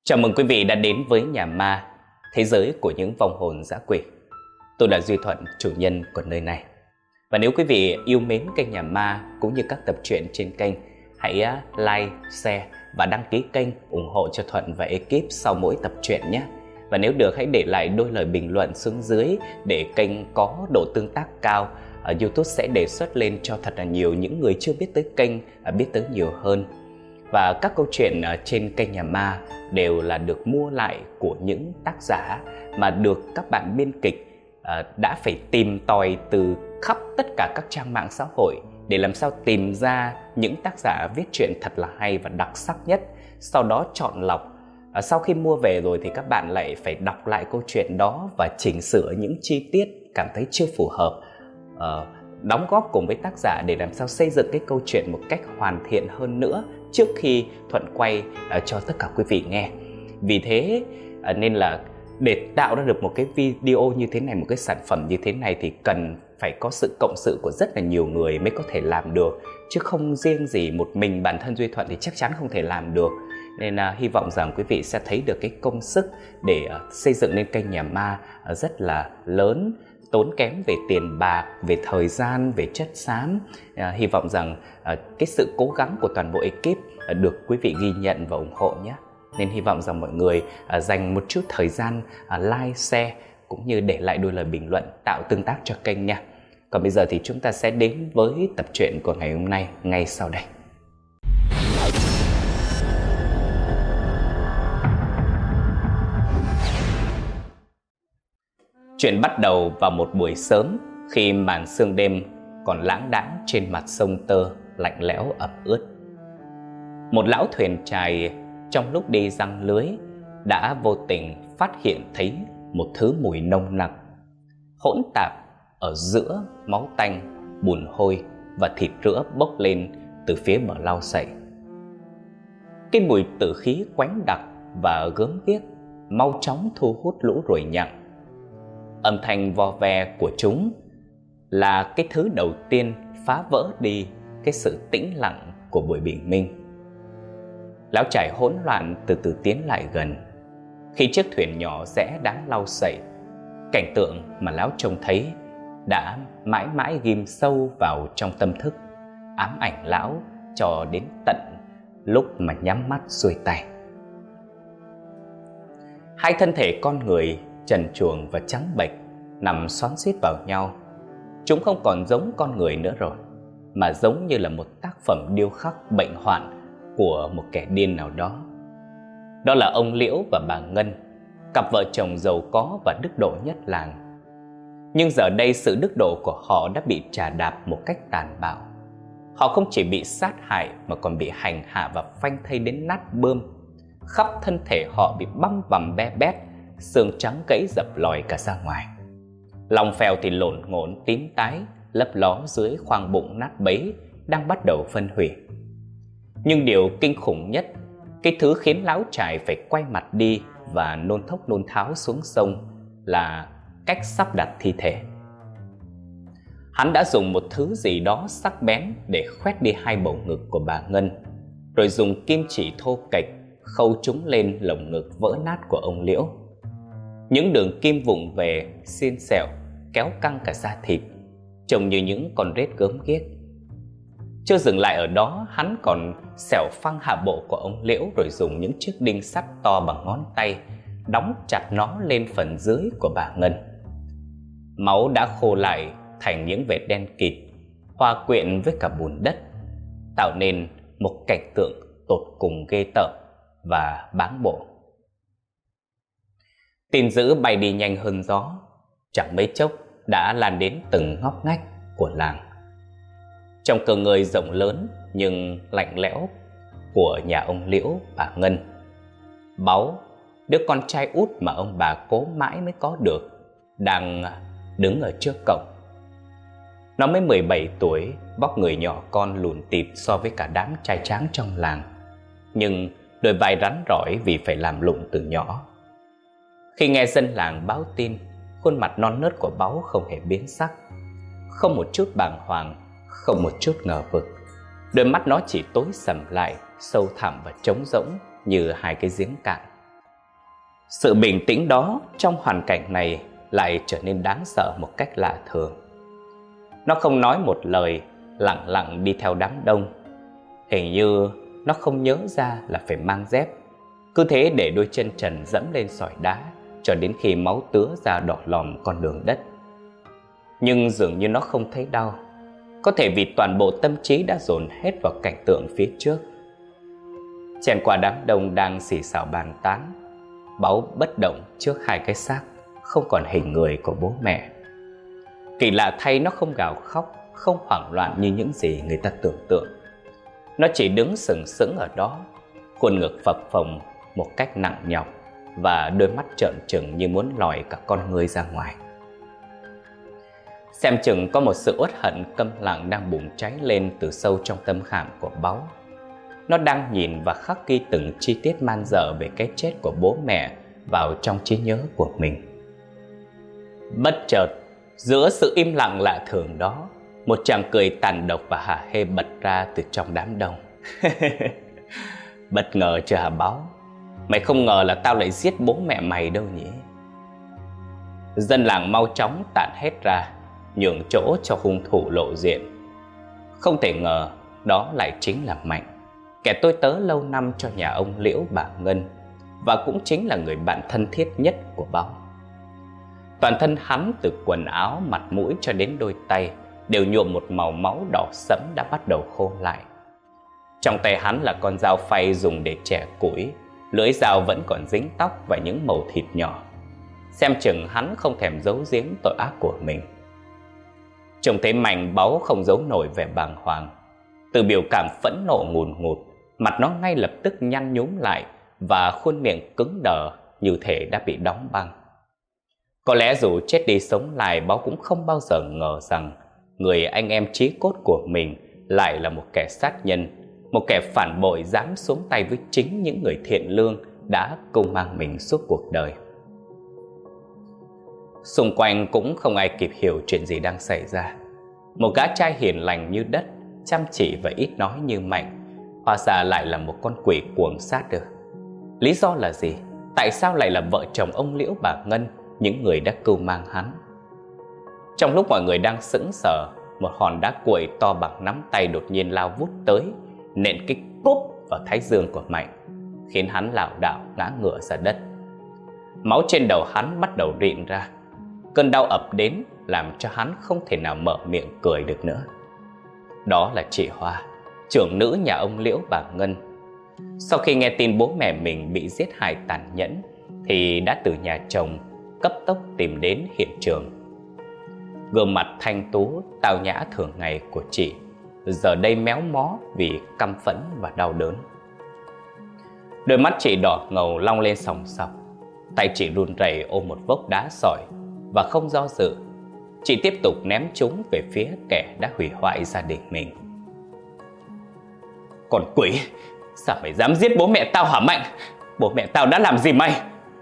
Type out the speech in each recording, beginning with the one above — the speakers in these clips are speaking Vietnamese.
Chào mừng quý vị đã đến với Nhà Ma, thế giới của những vong hồn dã quỷ. Tôi là Duy Thuận, chủ nhân của nơi này. Và nếu quý vị yêu mến kênh Nhà Ma cũng như các tập truyện trên kênh, hãy like, share và đăng ký kênh ủng hộ cho Thuận và ekip sau mỗi tập truyện nhé. Và nếu được, hãy để lại đôi lời bình luận xuống dưới để kênh có độ tương tác cao. YouTube sẽ đề xuất lên cho thật là nhiều những người chưa biết tới kênh biết tới nhiều hơn. Và các câu chuyện trên kênh Nhà Ma đều là được mua lại của những tác giả mà được các bạn biên kịch đã phải tìm tòi từ khắp tất cả các trang mạng xã hội để làm sao tìm ra những tác giả viết truyện thật là hay và đặc sắc nhất. Sau đó chọn lọc. Sau khi mua về rồi thì các bạn lại phải đọc lại câu chuyện đó và chỉnh sửa những chi tiết cảm thấy chưa phù hợp, đóng góp cùng với tác giả để làm sao xây dựng cái câu chuyện một cách hoàn thiện hơn nữa trước khi Thuận quay cho tất cả quý vị nghe. Vì thế nên là để tạo ra được một cái video như thế này, một cái sản phẩm như thế này thì cần phải có sự cộng sự của rất là nhiều người mới có thể làm được, chứ không riêng gì một mình bản thân Duy Thuận thì chắc chắn không thể làm được. Nên hy vọng rằng quý vị sẽ thấy được cái công sức để xây dựng nên kênh Nhà Ma rất là lớn, tốn kém về tiền bạc, về thời gian, về chất xám. Hy vọng rằng cái sự cố gắng của toàn bộ ekip được quý vị ghi nhận và ủng hộ nhé. Nên hy vọng rằng mọi người dành một chút thời gian like, share cũng như để lại đôi lời bình luận tạo tương tác cho kênh nha. Còn bây giờ thì chúng ta sẽ đến với tập truyện của ngày hôm nay ngay sau đây. Chuyện bắt đầu vào một buổi sớm khi màn sương đêm còn lãng đãng trên mặt sông Tơ lạnh lẽo ẩm ướt. Một lão thuyền chài trong lúc đi giăng lưới đã vô tình phát hiện thấy một thứ mùi nồng nặc hỗn tạp ở giữa máu tanh, bùn hôi và thịt rữa bốc lên từ phía bờ lau sậy. Cái mùi tử khí quánh đặc và gớm ghiếc mau chóng thu hút lũ ruồi nhặng. Âm thanh vo ve của chúng là cái thứ đầu tiên phá vỡ đi cái sự tĩnh lặng của buổi bình minh. Lão chài hỗn loạn từ từ tiến lại gần. Khi chiếc thuyền nhỏ rẽ đá lau sậy, cảnh tượng mà lão trông thấy đã mãi mãi ghim sâu vào trong tâm thức, ám ảnh lão cho đến tận lúc mà nhắm mắt xuôi tay. Hai thân thể con người trần truồng và trắng bệch nằm xoắn xuýt vào nhau. Chúng không còn giống con người nữa rồi, mà giống như là một tác phẩm điêu khắc bệnh hoạn của một kẻ điên nào đó. Đó là ông Liễu và bà Ngân, cặp vợ chồng giàu có và đức độ nhất làng. Nhưng giờ đây sự đức độ của họ đã bị trà đạp một cách tàn bạo. Họ không chỉ bị sát hại mà còn bị hành hạ và phanh thây đến nát bươm. Khắp thân thể họ bị băm vằm be bét, xương trắng gãy dập lòi cả ra ngoài. Lòng phèo thì lổn ngổn tím tái, lấp ló dưới khoang bụng nát bấy đang bắt đầu phân hủy. Nhưng điều kinh khủng nhất, cái thứ khiến lão chài phải quay mặt đi và nôn thốc nôn tháo xuống sông, là cách sắp đặt thi thể. Hắn đã dùng một thứ gì đó sắc bén để khoét đi hai bầu ngực của bà Ngân, rồi dùng kim chỉ thô kệch khâu chúng lên lồng ngực vỡ nát của ông Liễu. Những đường kim vụng về, xiên xẹo, kéo căng cả da thịt, trông như những con rết gớm ghiếc. Chưa dừng lại ở đó, hắn còn xẻo phăng hạ bộ của ông Liễu rồi dùng những chiếc đinh sắt to bằng ngón tay đóng chặt nó lên phần dưới của bà Ngân. Máu đã khô lại thành những vệt đen kịt, hòa quyện với cả bùn đất, tạo nên một cảnh tượng tột cùng ghê tởm và báng bổ. Tin dữ bay đi nhanh hơn gió, chẳng mấy chốc đã lan đến từng ngóc ngách của làng. Trong cửa người rộng lớn nhưng lạnh lẽo của nhà ông Liễu bà Ngân, Báu, đứa con trai út mà ông bà cố mãi mới có được, đang đứng ở trước cổng. Nó mới 17 tuổi, vóc người nhỏ con lùn tịt so với cả đám trai tráng trong làng, nhưng đôi vai rắn rỏi vì phải làm lụng từ nhỏ. Khi nghe dân làng báo tin, khuôn mặt non nớt của Báu không hề biến sắc, không một chút bàng hoàng, không một chút ngờ vực. Đôi mắt nó chỉ tối sầm lại, sâu thẳm và trống rỗng như hai cái giếng cạn. Sự bình tĩnh đó trong hoàn cảnh này lại trở nên đáng sợ một cách lạ thường. Nó không nói một lời, lặng lặng đi theo đám đông. Hình như nó không nhớ ra là phải mang dép, cứ thế để đôi chân trần dẫm lên sỏi đá cho đến khi máu tứa ra đỏ lòm con đường đất. Nhưng dường như nó không thấy đau, có thể vì toàn bộ tâm trí đã dồn hết vào cảnh tượng phía trước. Chen qua đám đông đang xì xào bàn tán, Báu bất động trước hai cái xác không còn hình người của bố mẹ. Kỳ lạ thay, nó không gào khóc, không hoảng loạn như những gì người ta tưởng tượng. Nó chỉ đứng sừng sững ở đó, khuôn ngực phập phồng một cách nặng nhọc và đôi mắt trợn trừng như muốn lòi cả con ngươi ra ngoài. Xem chừng có một sự uất hận câm lặng đang bùng cháy lên từ sâu trong tâm khảm của Báu. Nó đang nhìn và khắc ghi từng chi tiết man dợ về cái chết của bố mẹ vào trong trí nhớ của mình. Bất chợt, giữa sự im lặng lạ thường đó, một chàng cười tàn độc và hả hê bật ra từ trong đám đông. Bất ngờ chưa hả Báu? Mày không ngờ là tao lại giết bố mẹ mày đâu nhỉ? Dân làng mau chóng tản hết ra, nhường chỗ cho hung thủ lộ diện. Không thể ngờ đó lại chính là Mạnh, kẻ tôi tớ lâu năm cho nhà ông Liễu bà Ngân, và cũng chính là người bạn thân thiết nhất của Báu. Toàn thân hắn từ quần áo, mặt mũi cho đến đôi tay đều nhuộm một màu máu đỏ sẫm đã bắt đầu khô lại. Trong tay hắn là con dao phay dùng để chẻ củi, lưỡi dao vẫn còn dính tóc và những mẩu thịt nhỏ. Xem chừng hắn không thèm giấu giếm tội ác của mình. Trông thấy Mạnh, Báu không giấu nổi vẻ bàng hoàng. Từ biểu cảm phẫn nộ ngùn ngụt, mặt nó ngay lập tức nhăn nhúm lại và khuôn miệng cứng đờ như thể đã bị đóng băng. Có lẽ dù chết đi sống lại, Báu cũng không bao giờ ngờ rằng người anh em chí cốt của mình lại là một kẻ sát nhân, một kẻ phản bội dám xuống tay với chính những người thiện lương đã cưu mang mình suốt cuộc đời. Xung quanh cũng không ai kịp hiểu chuyện gì đang xảy ra. Một gã trai hiền lành như đất, chăm chỉ và ít nói như Mạnh, hóa ra lại là một con quỷ cuồng sát được. Lý do là gì? Tại sao lại là vợ chồng ông Liễu bà Ngân, những người đã cưu mang hắn? Trong lúc mọi người đang sững sờ, một hòn đá cuội to bằng nắm tay đột nhiên lao vút tới, nện cái cốp vào thái dương của Mạnh, khiến hắn lảo đảo ngã ngửa ra đất. Máu trên đầu hắn bắt đầu rịn ra. Cơn đau ập đến làm cho hắn không thể nào mở miệng cười được nữa. Đó là chị Hoa, trưởng nữ nhà ông Liễu bà Ngân. Sau khi nghe tin bố mẹ mình bị giết hại tàn nhẫn, thì đã từ nhà chồng cấp tốc tìm đến hiện trường. Gương mặt thanh tú, tao nhã thường ngày của chị giờ đây méo mó vì căm phẫn và đau đớn. Đôi mắt chị đỏ ngầu long lên sòng sọc, tay chị run rẩy ôm một vốc đá sỏi và không do dự, chị tiếp tục ném chúng về phía kẻ đã hủy hoại gia đình mình. Còn quỷ, sao mày dám giết bố mẹ tao hả Mạnh? Bố mẹ tao đã làm gì mày?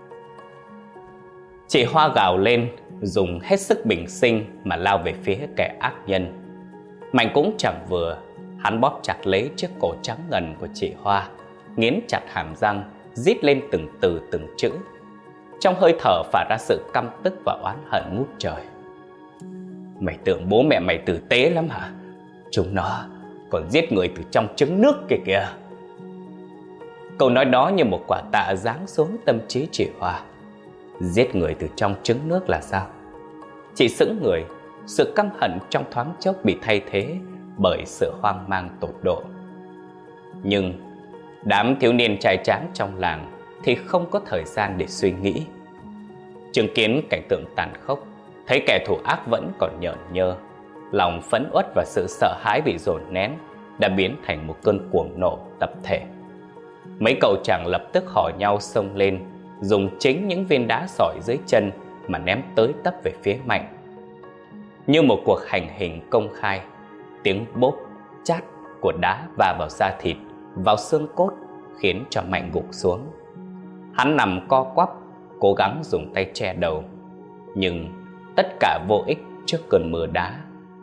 Chị Hoa gào lên, dùng hết sức bình sinh mà lao về phía kẻ ác nhân. Mạnh cũng chẳng vừa, hắn bóp chặt lấy chiếc cổ trắng ngần của chị Hoa, nghiến chặt hàm răng, rít lên từng từ từng chữ. Trong hơi thở phả ra sự căm tức và oán hận ngút trời. Mày tưởng bố mẹ mày tử tế lắm hả? Chúng nó còn giết người từ trong trứng nước kìa kìa. Câu nói đó như một quả tạ giáng xuống tâm trí chị Hoa. Giết người từ trong trứng nước là sao? Chị sững người, sự căm hận trong thoáng chốc bị thay thế bởi sự hoang mang tột độ. Nhưng đám thiếu niên trai tráng trong làng thì không có thời gian để suy nghĩ. Chứng kiến cảnh tượng tàn khốc, thấy kẻ thù ác vẫn còn nhởn nhơ, lòng phẫn uất và sự sợ hãi bị dồn nén đã biến thành một cơn cuồng nộ tập thể. Mấy cậu chàng lập tức hò nhau xông lên, dùng chính những viên đá sỏi dưới chân mà ném tới tấp về phía Mạnh. Như một cuộc hành hình công khai, tiếng bốp chát của đá va vào da thịt, vào xương cốt khiến cho Mạnh gục xuống. Hắn nằm co quắp, cố gắng dùng tay che đầu, nhưng tất cả vô ích trước cơn mưa đá.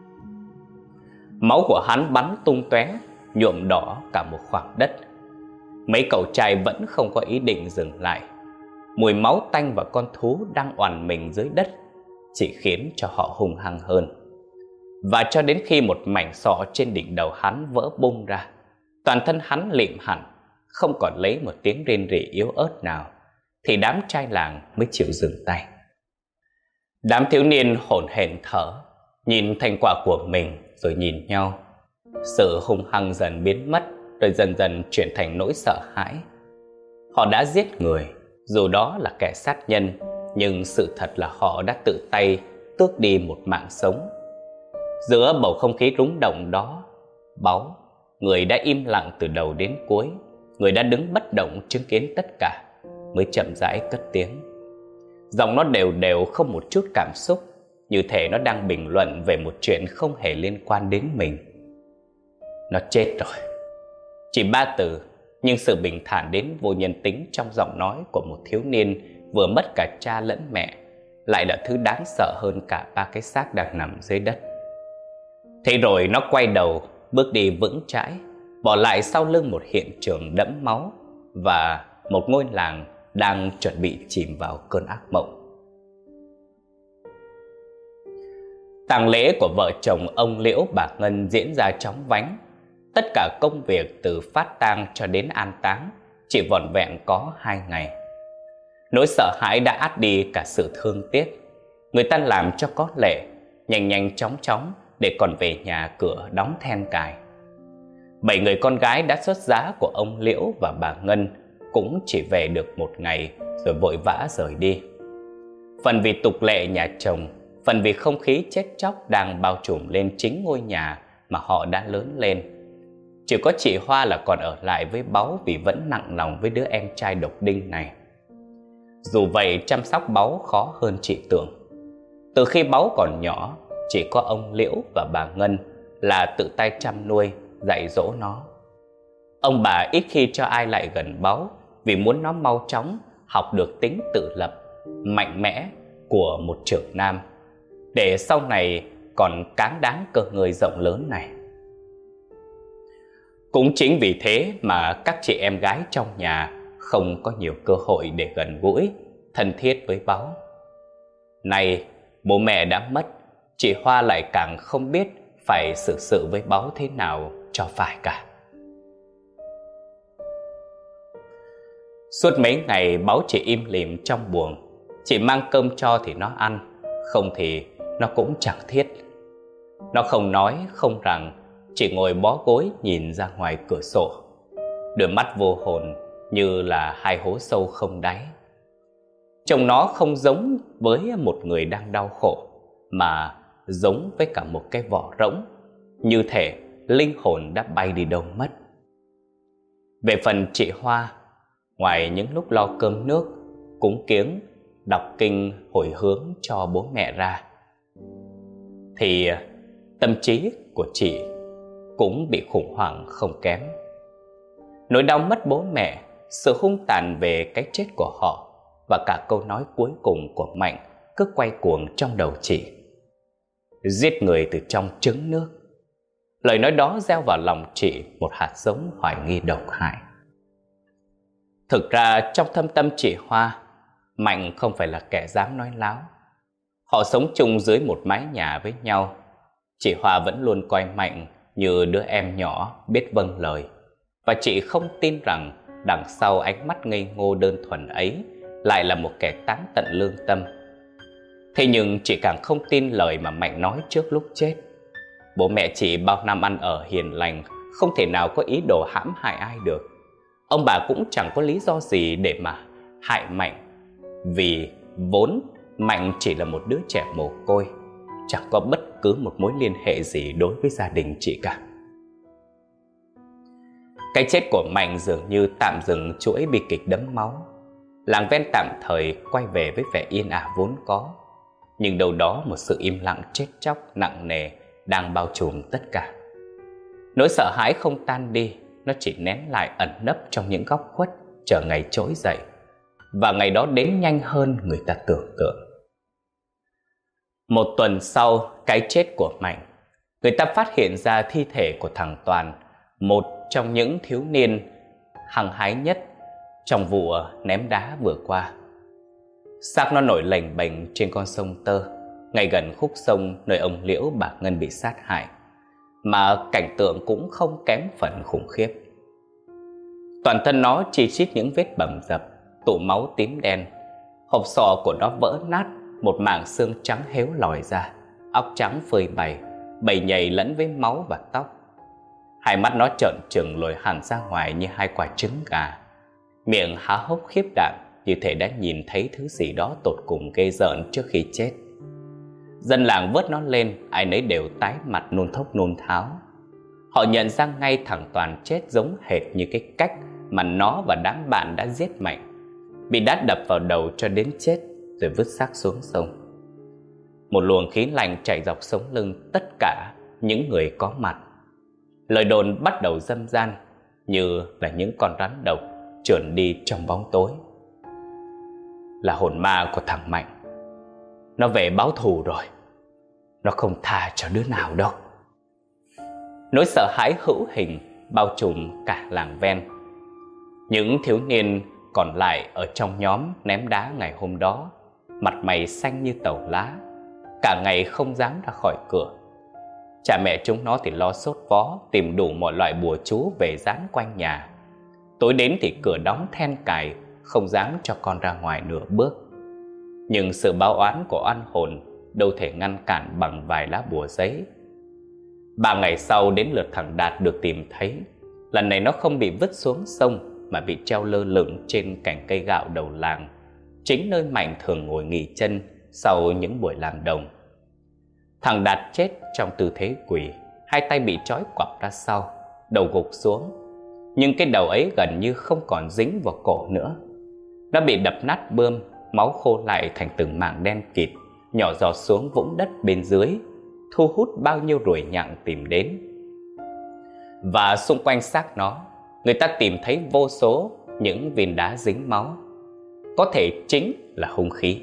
Máu của hắn bắn tung tóe, nhuộm đỏ cả một khoảng đất. Mấy cậu trai vẫn không có ý định dừng lại. Mùi máu tanh và con thú đang oằn mình dưới đất chỉ khiến cho họ hung hăng hơn. Và cho đến khi một mảnh sọ trên đỉnh đầu hắn vỡ bung ra, toàn thân hắn lịm hẳn, không còn lấy một tiếng rên rỉ yếu ớt nào, thì đám trai làng mới chịu dừng tay. Đám thiếu niên hổn hển thở, nhìn thành quả của mình rồi nhìn nhau. Sự hung hăng dần biến mất, rồi dần dần chuyển thành nỗi sợ hãi. Họ đã giết người, dù đó là kẻ sát nhân, nhưng sự thật là họ đã tự tay tước đi một mạng sống. Giữa bầu không khí rúng động đó, Báu, người đã im lặng từ đầu đến cuối, người đã đứng bất động chứng kiến tất cả, mới chậm rãi cất tiếng. Giọng nó đều đều, không một chút cảm xúc, như thể nó đang bình luận về một chuyện không hề liên quan đến mình. Nó chết rồi. Chỉ 3 từ, nhưng sự bình thản đến vô nhân tính trong giọng nói của một thiếu niên vừa mất cả cha lẫn mẹ lại là thứ đáng sợ hơn cả 3 cái xác đang nằm dưới đất. Thế rồi nó quay đầu, bước đi vững chãi, bỏ lại sau lưng một hiện trường đẫm máu và một ngôi làng đang chuẩn bị chìm vào cơn ác mộng. Tang lễ của vợ chồng ông Liễu bà Ngân diễn ra chóng vánh. Tất cả công việc từ phát tang cho đến an táng chỉ vỏn vẹn có 2 ngày. Nỗi sợ hãi đã át đi cả sự thương tiếc. Người ta làm cho có lệ, nhanh nhanh chóng chóng để còn về nhà cửa đóng then cài. 7 người con gái đã xuất giá của ông Liễu và bà Ngân cũng chỉ về được 1 ngày rồi vội vã rời đi. Phần vì tục lệ nhà chồng, phần vì không khí chết chóc đang bao trùm lên chính ngôi nhà mà họ đã lớn lên. Chỉ có chị Hoa là còn ở lại với Báu vì vẫn nặng lòng với đứa em trai độc đinh này. Dù vậy, chăm sóc Báu khó hơn chị tưởng. Từ khi Báu còn nhỏ, chỉ có ông Liễu và bà Ngân là tự tay chăm nuôi, dạy dỗ nó. Ông bà ít khi cho ai lại gần Báu vì muốn nó mau chóng học được tính tự lập, mạnh mẽ của một trưởng nam, để sau này còn cáng đáng cơ ngơi rộng lớn này. Cũng chính vì thế mà các chị em gái trong nhà không có nhiều cơ hội để gần gũi, thân thiết với Báu. Nay bố mẹ đã mất, chị Hoa lại càng không biết phải xử sự với Báu thế nào cho phải cả. Suốt mấy ngày Báu chỉ im lìm trong buồng. Chị mang cơm cho thì nó ăn, không thì nó cũng chẳng thiết. Nó không nói, không rằng, chỉ ngồi bó gối nhìn ra ngoài cửa sổ. Đôi mắt vô hồn như là 2 hố sâu không đáy. Trông nó không giống với một người đang đau khổ, mà giống với cả một cái vỏ rỗng, như thể linh hồn đã bay đi đâu mất. Về phần chị Hoa, ngoài những lúc lo cơm nước, cúng kiếng, đọc kinh hồi hướng cho bố mẹ ra, thì tâm trí của chị cũng bị khủng hoảng không kém. Nỗi đau mất bố mẹ, sự hung tàn về cái chết của họ và cả câu nói cuối cùng của Mạnh cứ quay cuồng trong đầu chị. Giết người từ trong trứng nước. Lời nói đó gieo vào lòng chị một hạt giống hoài nghi độc hại. Thực ra trong thâm tâm chị Hoa, Mạnh không phải là kẻ dám nói láo. Họ sống chung dưới một mái nhà với nhau. Chị Hoa vẫn luôn coi Mạnh như đứa em nhỏ biết vâng lời. Và chị không tin rằng đằng sau ánh mắt ngây ngô đơn thuần ấy lại là một kẻ táng tận lương tâm. Thế nhưng chị càng không tin lời mà Mạnh nói trước lúc chết. Bố mẹ chị bao năm ăn ở hiền lành, không thể nào có ý đồ hãm hại ai được. Ông bà cũng chẳng có lý do gì để mà hại Mạnh, vì vốn Mạnh chỉ là một đứa trẻ mồ côi, chẳng có bất cứ một mối liên hệ gì đối với gia đình chị cả. Cái chết của Mạnh dường như tạm dừng chuỗi bi kịch đẫm máu. Làng ven tạm thời quay về với vẻ yên ả vốn có, nhưng đâu đó một sự im lặng chết chóc nặng nề đang bao trùm tất cả. Nỗi sợ hãi không tan đi, nó chỉ nén lại ẩn nấp trong những góc khuất, chờ ngày trỗi dậy. Và ngày đó đến nhanh hơn người ta tưởng tượng. 1 tuần sau cái chết của Mạnh, người ta phát hiện ra thi thể của thằng Toàn, một trong những thiếu niên hăng hái nhất trong vụ ném đá vừa qua. Xác nó nổi lềnh bềnh trên con sông Tơ, ngay gần khúc sông nơi ông Liễu bà Ngân bị sát hại, mà cảnh tượng cũng không kém phần khủng khiếp. Toàn thân nó chi chít những vết bầm dập, tụ máu tím đen. Hộp sọ của nó vỡ nát, một mảng xương trắng héo lòi ra, óc trắng phơi bày nhầy lẫn với máu và tóc. Hai mắt nó trợn trừng lồi hẳn ra ngoài như hai quả trứng gà, miệng há hốc khiếp đảm, như thể đã nhìn thấy thứ gì đó tột cùng ghê rợn trước khi chết. Dân làng vớt nó lên, ai nấy đều tái mặt nôn thốc nôn tháo. Họ nhận ra ngay thằng Toàn chết giống hệt như cái cách mà nó và đám bạn đã giết Mạnh, bị đá đập vào đầu cho đến chết rồi vứt xác xuống sông. Một luồng khí lạnh chạy dọc sống lưng tất cả những người có mặt. Lời đồn bắt đầu dâm gian như là những con rắn độc trườn đi trong bóng tối. Là hồn ma của thằng Mạnh. Nó về báo thù rồi. Nó không tha cho đứa nào đâu. Nỗi sợ hãi hữu hình bao trùm cả làng ven. Những thiếu niên còn lại ở trong nhóm ném đá ngày hôm đó, mặt mày xanh như tàu lá, cả ngày không dám ra khỏi cửa. Cha mẹ chúng nó thì lo sốt vó tìm đủ mọi loại bùa chú về dán quanh nhà. Tối đến thì cửa đóng then cài, không dám cho con ra ngoài nửa bước. Nhưng sự báo oán của oan hồn đâu thể ngăn cản bằng vài lá bùa giấy. 3 ngày sau đến lượt thằng Đạt được tìm thấy. Lần này nó không bị vứt xuống sông mà bị treo lơ lửng trên cành cây gạo đầu làng, chính nơi Mạnh thường ngồi nghỉ chân sau những buổi làm đồng. Thằng Đạt chết trong tư thế quỳ, hai tay bị trói quặp ra sau, đầu gục xuống. Nhưng cái đầu ấy gần như không còn dính vào cổ nữa. Nó bị đập nát bươm, máu khô lại thành từng mảng đen kịt, nhỏ giọt xuống vũng đất bên dưới, thu hút bao nhiêu ruồi nhặng tìm đến. Và xung quanh xác nó, người ta tìm thấy vô số những viên đá dính máu, có thể chính là hung khí.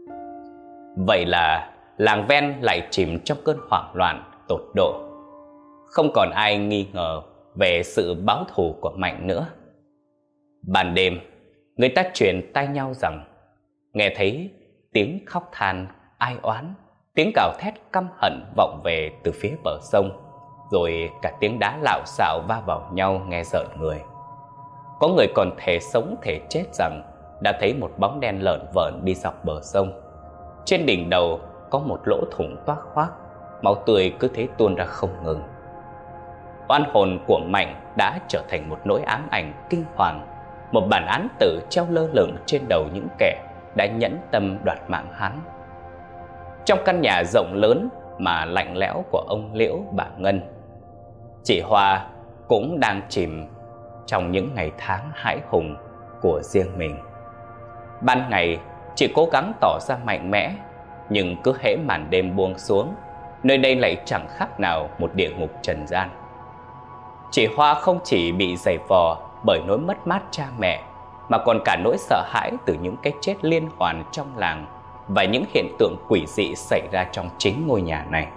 Vậy là làng ven lại chìm trong cơn hoảng loạn tột độ. Không còn ai nghi ngờ về sự báo thù của Mạnh nữa. Ban đêm, người ta truyền tai nhau rằng nghe thấy tiếng khóc than ai oán, tiếng gào thét căm hận vọng về từ phía bờ sông, rồi cả tiếng đá lạo xạo va vào nhau nghe rợn người. Có người còn thể sống thể chết rằng đã thấy một bóng đen lởn vởn đi dọc bờ sông. Trên đỉnh đầu có một lỗ thủng toác khoác, máu tươi cứ thế tuôn ra không ngừng. Oan hồn của Mạnh đã trở thành một nỗi ám ảnh kinh hoàng, một bản án tử treo lơ lửng trên đầu những kẻ đã nhẫn tâm đoạt mạng hắn. Trong căn nhà rộng lớn mà lạnh lẽo của ông Liễu bà Ngân, chị Hoa cũng đang chìm trong những ngày tháng hãi hùng của riêng mình. Ban ngày chị cố gắng tỏ ra mạnh mẽ, nhưng cứ hễ màn đêm buông xuống, nơi đây lại chẳng khác nào một địa ngục trần gian. Chị Hoa không chỉ bị giày vò bởi nỗi mất mát cha mẹ, mà còn cả nỗi sợ hãi từ những cái chết liên hoàn trong làng và những hiện tượng quỷ dị xảy ra trong chính ngôi nhà này.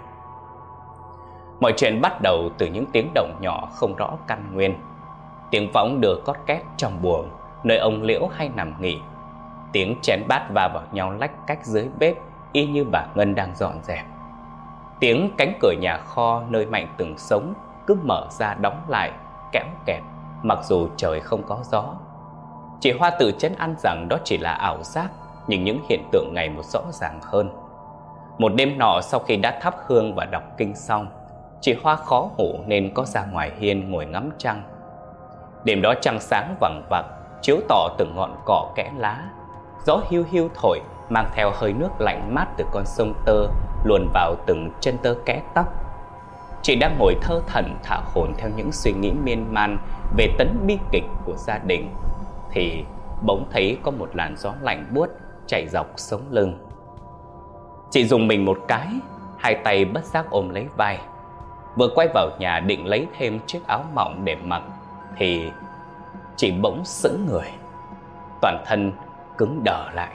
Mọi chuyện bắt đầu từ những tiếng động nhỏ không rõ căn nguyên. Tiếng võng đưa cót két trong buồng nơi ông Liễu hay nằm nghỉ. Tiếng chén bát va vào nhau lách cách dưới bếp y như bà Ngân đang dọn dẹp. Tiếng cánh cửa nhà kho nơi Mạnh từng sống cứ mở ra đóng lại kéo kẹt mặc dù trời không có gió. Chị Hoa tự trấn an rằng đó chỉ là ảo giác, nhưng những hiện tượng ngày một rõ ràng hơn. Một đêm nọ sau khi đã thắp hương và đọc kinh xong, chị Hoa khó ngủ nên có ra ngoài hiên ngồi ngắm trăng. Đêm đó trăng sáng vằng vặc chiếu tỏ từng ngọn cỏ kẽ lá. Gió hiu hiu thổi mang theo hơi nước lạnh mát từ con sông Tơ luồn vào từng chân tơ kẽ tóc. Chị đang ngồi thơ thẩn thả hồn theo những suy nghĩ miên man về tấn bi kịch của gia đình, thì bỗng thấy có một làn gió lạnh buốt chạy dọc sống lưng. Chị rùng mình một cái, hai tay bất giác ôm lấy vai. Vừa quay vào nhà định lấy thêm chiếc áo mỏng để mặc thì chị bỗng sững người, toàn thân cứng đờ lại.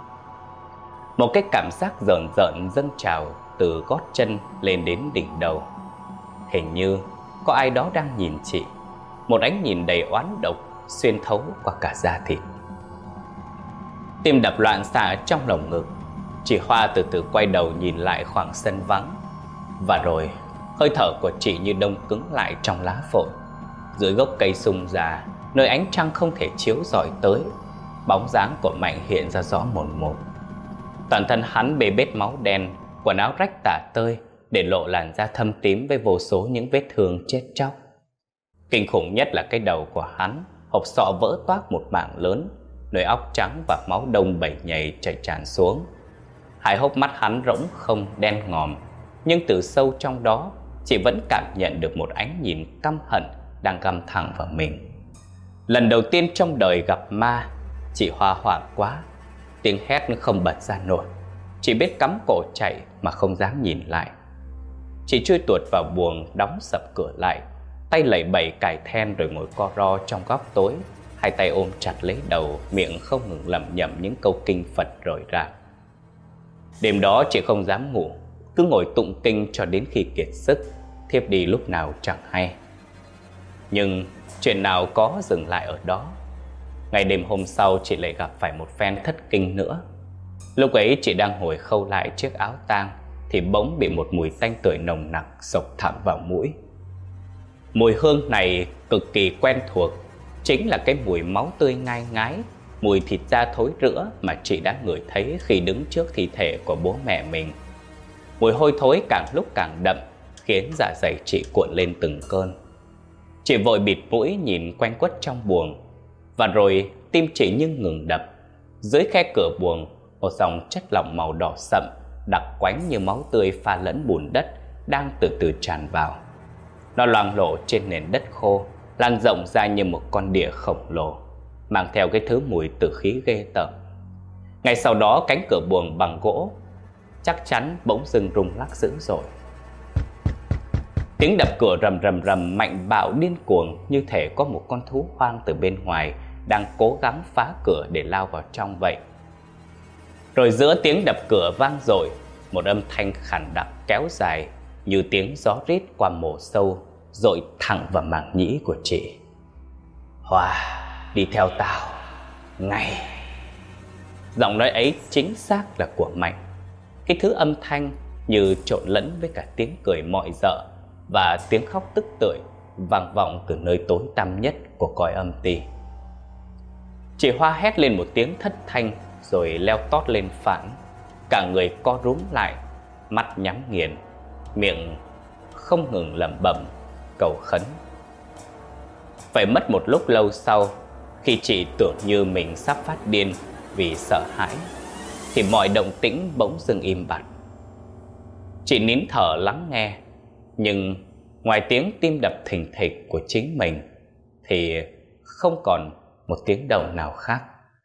Một cái cảm giác rợn rợn dâng trào từ gót chân lên đến đỉnh đầu. Hình như có ai đó đang nhìn chị, một ánh nhìn đầy oán độc xuyên thấu qua cả da thịt. Tim đập loạn xạ trong lồng ngực. Chị Hoa từ từ quay đầu nhìn lại khoảng sân vắng. Và rồi hơi thở của chị như đông cứng lại trong lá phổi. Dưới gốc cây sung già, nơi ánh trăng không thể chiếu rọi tới, bóng dáng của Mạnh hiện ra rõ mồn một. Toàn thân hắn bê bết máu đen, quần áo rách tả tơi, để lộ làn da thâm tím với vô số những vết thương chết chóc. Kinh khủng nhất là cái đầu của hắn, hộp sọ vỡ toác một mảng lớn, nơi óc trắng và máu đông bẩy nhầy chảy tràn xuống. Hai hốc mắt hắn rỗng không đen ngòm, nhưng từ sâu trong đó chị vẫn cảm nhận được một ánh nhìn căm hận đang găm thẳng vào mình. Lần đầu tiên trong đời gặp ma, chị Hoa hoảng quá, tiếng hét không bật ra nổi. Chị biết cắm cổ chạy mà không dám nhìn lại. Chị chui tuột vào buồng, đóng sập cửa lại, tay lẩy bẩy cài then rồi ngồi co ro trong góc tối, hai tay ôm chặt lấy đầu, miệng không ngừng lẩm nhẩm những câu kinh Phật rời rạc. Đêm đó chị không dám ngủ, cứ ngồi tụng kinh cho đến khi kiệt sức, thiếp đi lúc nào chẳng hay. Nhưng chuyện nào có dừng lại ở đó. Ngày đêm hôm sau chị lại gặp phải một phen thất kinh nữa. Lúc ấy chị đang hồi khâu lại chiếc áo tang thì bỗng bị một mùi tanh tưởi nồng nặc xộc thẳng vào mũi. Mùi hương này cực kỳ quen thuộc, chính là cái mùi máu tươi ngai ngái, mùi thịt da thối rữa mà chị đã ngửi thấy khi đứng trước thi thể của bố mẹ mình. Mùi hôi thối càng lúc càng đậm, khiến dạ dày chị cuộn lên từng cơn. Chị vội bịt mũi nhìn quanh quất trong buồng, và rồi tim chị như ngừng đập. Dưới khe cửa buồng, một dòng chất lỏng màu đỏ sậm, đặc quánh như máu tươi pha lẫn bùn đất, đang từ từ tràn vào. Nó loang lổ trên nền đất khô, lan rộng ra như một con đỉa khổng lồ, mang theo cái thứ mùi tử khí ghê tởm. Ngay sau đó, cánh cửa buồng bằng gỗ chắc chắn bỗng dưng rung lắc dữ dội. Tiếng đập cửa rầm rầm rầm mạnh bạo điên cuồng, như thể có một con thú hoang từ bên ngoài đang cố gắng phá cửa để lao vào trong vậy. Rồi giữa tiếng đập cửa vang dội, một âm thanh khàn đặc kéo dài như tiếng gió rít qua mồ sâu, dội thẳng vào màng nhĩ của chị. Hoa, đi theo tao ngay. Giọng nói ấy chính xác là của Mạnh. Cái thứ âm thanh như trộn lẫn với cả tiếng cười mọi rợ và tiếng khóc tức tưởi vang vọng từ nơi tối tăm nhất của cõi âm ti. Chị Hoa hét lên một tiếng thất thanh rồi leo tót lên phản, cả người co rúm lại, mắt nhắm nghiền, miệng không ngừng lẩm bẩm cầu khấn. Phải mất một lúc lâu sau, khi chị tưởng như mình sắp phát điên vì sợ hãi, thì mọi động tĩnh bỗng dưng im bặt. Chị nín thở lắng nghe, nhưng ngoài tiếng tim đập thình thịch của chính mình thì không còn một tiếng động nào khác.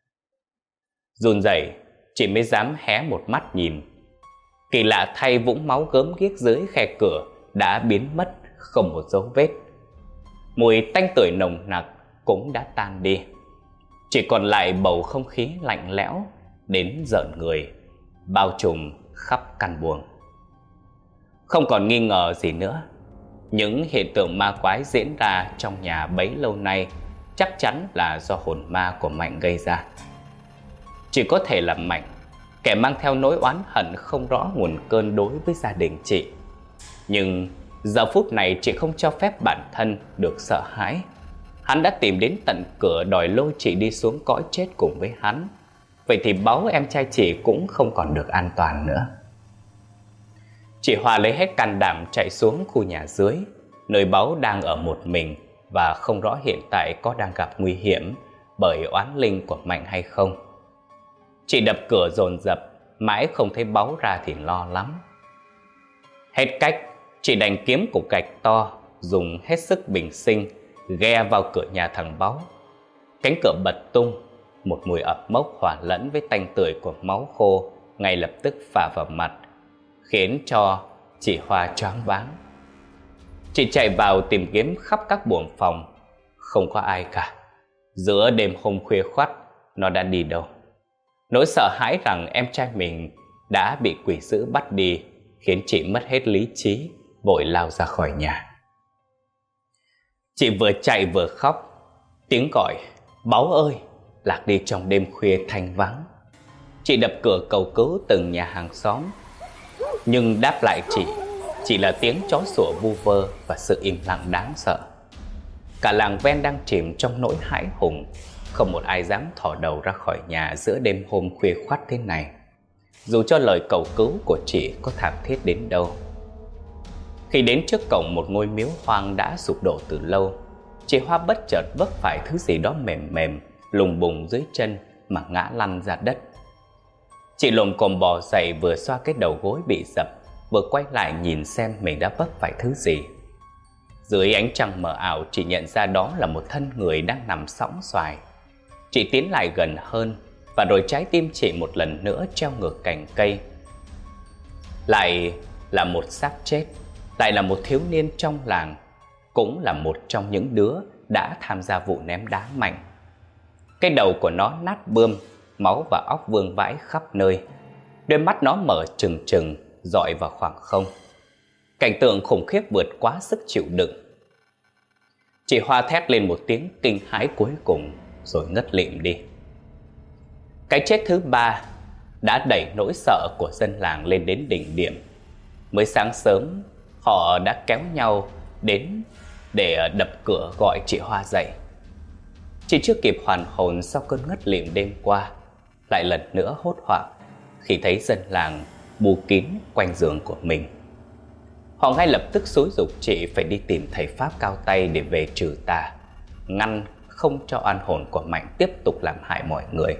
Run rẩy, chị mới dám hé một mắt nhìn. Kỳ lạ thay, vũng máu gớm ghiếc dưới khe cửa đã biến mất không một dấu vết. Mùi tanh tưởi nồng nặc cũng đã tan đi. Chỉ còn lại bầu không khí lạnh lẽo đến rợn người, bao trùm khắp căn buồng. Không còn nghi ngờ gì nữa, những hiện tượng ma quái diễn ra trong nhà bấy lâu nay chắc chắn là do hồn ma của Mạnh gây ra. Chỉ có thể là Mạnh, kẻ mang theo nỗi oán hận không rõ nguồn cơn đối với gia đình chị. Nhưng giờ phút này chị không cho phép bản thân được sợ hãi. Hắn đã tìm đến tận cửa đòi lôi chị đi xuống cõi chết cùng với hắn. Vậy thì báu em trai chị cũng không còn được an toàn nữa. Chị Hoa lấy hết can đảm chạy xuống khu nhà dưới, nơi báu đang ở một mình và không rõ hiện tại có đang gặp nguy hiểm bởi oán linh của Mạnh hay không. Chị đập cửa dồn dập, mãi không thấy báu ra thì lo lắm. Hết cách, chị đành kiếm cục gạch to, dùng hết sức bình sinh ghe vào cửa nhà thằng báu. Cánh cửa bật tung, một mùi ẩm mốc hòa lẫn với tanh tưởi của máu khô ngay lập tức phả vào mặt, khiến cho chị Hoa choáng váng. Chị chạy vào tìm kiếm khắp các buồng phòng, không có ai cả. Giữa đêm hôm khuya khoắt, nó đã đi đâu? Nỗi sợ hãi rằng em trai mình đã bị quỷ dữ bắt đi khiến chị mất hết lý trí, vội lao ra khỏi nhà. Chị vừa chạy vừa khóc, tiếng gọi "Báu ơi" lạc đi trong đêm khuya thanh vắng. Chị đập cửa cầu cứu từng nhà hàng xóm, nhưng đáp lại chị chỉ là tiếng chó sủa vu vơ và sự im lặng đáng sợ. Cả làng ven đang chìm trong nỗi hãi hùng, không một ai dám thò đầu ra khỏi nhà giữa đêm hôm khuya khoắt thế này, dù cho lời cầu cứu của chị có thảm thiết đến đâu. Khi đến trước cổng một ngôi miếu hoang đã sụp đổ từ lâu, chị Hoa bất chợt vấp phải thứ gì đó mềm mềm lùng bùng dưới chân mà ngã lăn ra đất. Chị lồm cồm bò dậy, vừa xoa cái đầu gối bị dập, vừa quay lại nhìn xem mình đã vấp phải thứ gì. Dưới ánh trăng mờ ảo, chị nhận ra đó là một thân người đang nằm sõng soài. Chị tiến lại gần hơn, và rồi trái tim chị một lần nữa treo ngược cành cây. Lại là một xác chết, lại là một thiếu niên trong làng, cũng là một trong những đứa đã tham gia vụ ném đá mạnh. Cái đầu của nó nát bươm, máu và óc vương vãi khắp nơi. Đôi mắt nó mở trừng trừng, dọi vào khoảng không. Cảnh tượng khủng khiếp vượt quá sức chịu đựng. Chị Hoa thét lên một tiếng kinh hãi cuối cùng, rồi ngất lịm đi. Cái chết thứ ba đã đẩy nỗi sợ của dân làng lên đến đỉnh điểm. Mới sáng sớm, họ đã kéo nhau đến để đập cửa gọi chị Hoa dậy. Chị chưa kịp hoàn hồn sau cơn ngất lịm đêm qua, lại lần nữa hốt hoảng khi thấy dân làng bù kín quanh giường của mình. Họ ngay lập tức xúi giục chị phải đi tìm thầy pháp cao tay để về trừ tà, ngăn không cho oan hồn của Mạnh tiếp tục làm hại mọi người.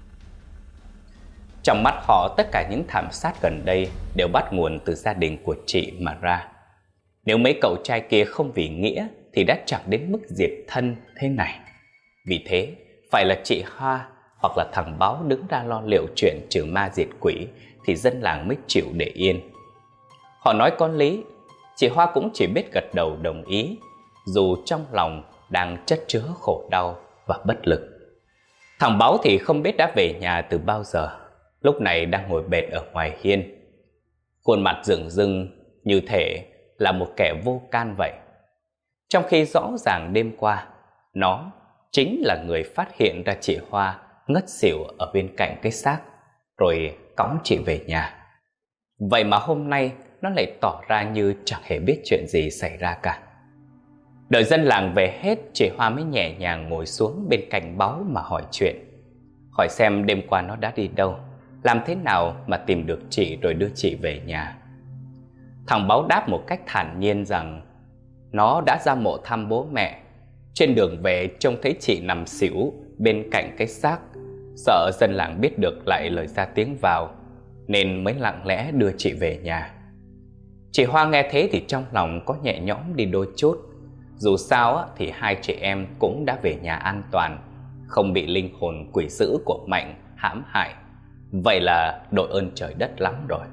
Trong mắt họ, tất cả những thảm sát gần đây đều bắt nguồn từ gia đình của chị mà ra. Nếu mấy cậu trai kia không vì nghĩa thì đã chẳng đến mức diệt thân thế này. Vì thế, phải là chị Hoa hoặc là thằng Báo đứng ra lo liệu chuyện trừ ma diệt quỷ thì dân làng mới chịu để yên. Họ nói có lý, chị Hoa cũng chỉ biết gật đầu đồng ý, dù trong lòng đang chất chứa khổ đau và bất lực. Thằng Báo thì không biết đã về nhà từ bao giờ, lúc này đang ngồi bệt ở ngoài hiên. Khuôn mặt rừng rưng như thể là một kẻ vô can vậy. Trong khi rõ ràng đêm qua, nó chính là người phát hiện ra chị Hoa ngất xỉu ở bên cạnh cái xác, rồi cõng chị về nhà. Vậy mà hôm nay nó lại tỏ ra như chẳng hề biết chuyện gì xảy ra cả. Đợi dân làng về hết, chị Hoa mới nhẹ nhàng ngồi xuống bên cạnh Báo mà hỏi chuyện. Hỏi xem đêm qua nó đã đi đâu, làm thế nào mà tìm được chị rồi đưa chị về nhà. Thằng Báo đáp một cách thản nhiên rằng nó đã ra mộ thăm bố mẹ. Trên đường về trông thấy chị nằm xỉu bên cạnh cái xác, sợ dân làng biết được lại lời ra tiếng vào, nên mới lặng lẽ đưa chị về nhà. Chị Hoa nghe thế thì trong lòng có nhẹ nhõm đi đôi chút. Dù sao thì hai chị em cũng đã về nhà an toàn, không bị linh hồn quỷ dữ của Mạnh hãm hại. Vậy là đội ơn trời đất lắm rồi.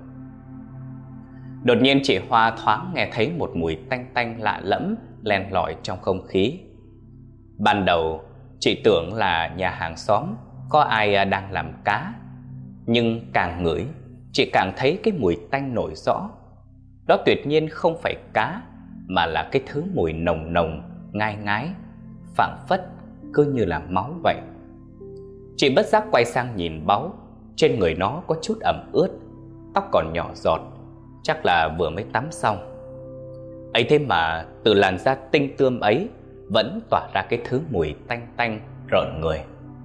Đột nhiên chị Hoa thoáng nghe thấy một mùi tanh tanh lạ lẫm len lỏi trong không khí. Ban đầu chị tưởng là nhà hàng xóm có ai đang làm cá, nhưng càng ngửi chị càng thấy cái mùi tanh nổi rõ. Đó tuyệt nhiên không phải cá, mà là cái thứ mùi nồng nồng, ngai ngái, phảng phất cứ như là máu vậy. Chị bất giác quay sang nhìn Báu. Trên người nó có chút ẩm ướt, tóc còn nhỏ giọt, chắc là vừa mới tắm xong. Ấy thế mà từ làn da tinh tươm ấy vẫn tỏa ra cái thứ mùi tanh tanh rợn người.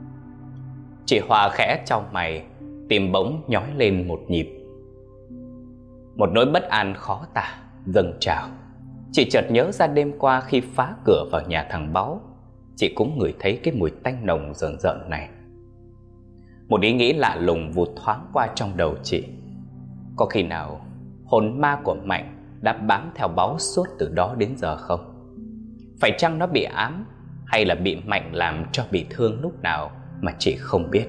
Chị Hoa khẽ chau mày, tim bỗng nhói lên một nhịp. Một nỗi bất an khó tả dâng trào. Chị chợt nhớ ra đêm qua khi phá cửa vào nhà thằng Báu, chị cũng ngửi thấy cái mùi tanh nồng rợn rợn này. Một ý nghĩ lạ lùng vụt thoáng qua trong đầu chị. Có khi nào hồn ma của Mạnh đã bám theo Báu suốt từ đó đến giờ không? Phải chăng nó bị ám, hay là bị Mạnh làm cho bị thương lúc nào mà chị không biết?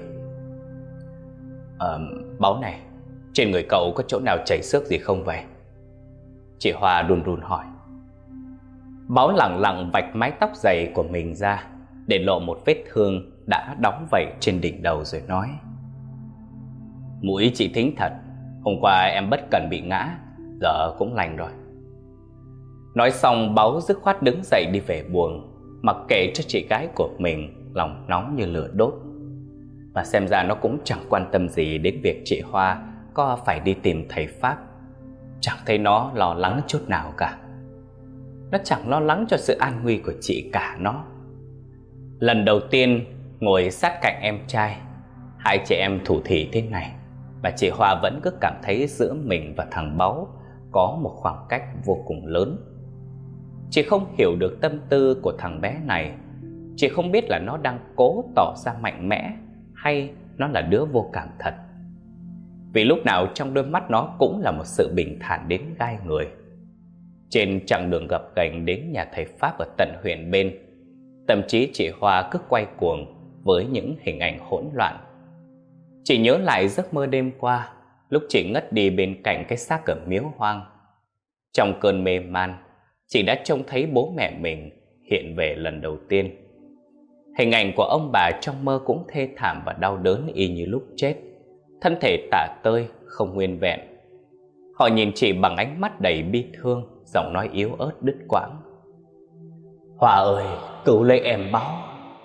Báu này, trên người cậu có chỗ nào chảy xước gì không vậy? Chị Hoa run run hỏi. Báu lẳng lặng vạch mái tóc dày của mình ra, để lộ một vết thương đã đóng vảy trên đỉnh đầu, rồi nói: Mũi chị thính thật, hôm qua em bất cẩn bị ngã, giờ cũng lành rồi. Nói xong, Báu dứt khoát đứng dậy đi về buồng, mặc kệ cho chị gái của mình lòng nóng như lửa đốt. Mà xem ra nó cũng chẳng quan tâm gì đến việc chị Hoa có phải đi tìm thầy Pháp. Chẳng thấy nó lo lắng chút nào cả. Nó chẳng lo lắng cho sự an nguy của chị cả nó. Lần đầu tiên ngồi sát cạnh em trai, hai chị em thủ thỉ thế này, mà chị Hoa vẫn cứ cảm thấy giữa mình và thằng Báu có một khoảng cách vô cùng lớn. Chị không hiểu được tâm tư của thằng bé này. Chị không biết là nó đang cố tỏ ra mạnh mẽ hay nó là đứa vô cảm thật. Vì lúc nào trong đôi mắt nó cũng là một sự bình thản đến gai người. Trên chặng đường gập ghềnh đến nhà thầy Pháp ở tận huyện bên, tâm trí chị Hoa cứ quay cuồng với những hình ảnh hỗn loạn. Chị nhớ lại giấc mơ đêm qua, lúc chị ngất đi bên cạnh cái xác ở miếu hoang. Trong cơn mê man, chị đã trông thấy bố mẹ mình hiện về lần đầu tiên. Hình ảnh của ông bà trong mơ cũng thê thảm và đau đớn y như lúc chết, thân thể tả tơi, không nguyên vẹn. Họ nhìn chị bằng ánh mắt đầy bi thương, giọng nói yếu ớt đứt quãng. Hoa ơi, cứu lấy em Báu.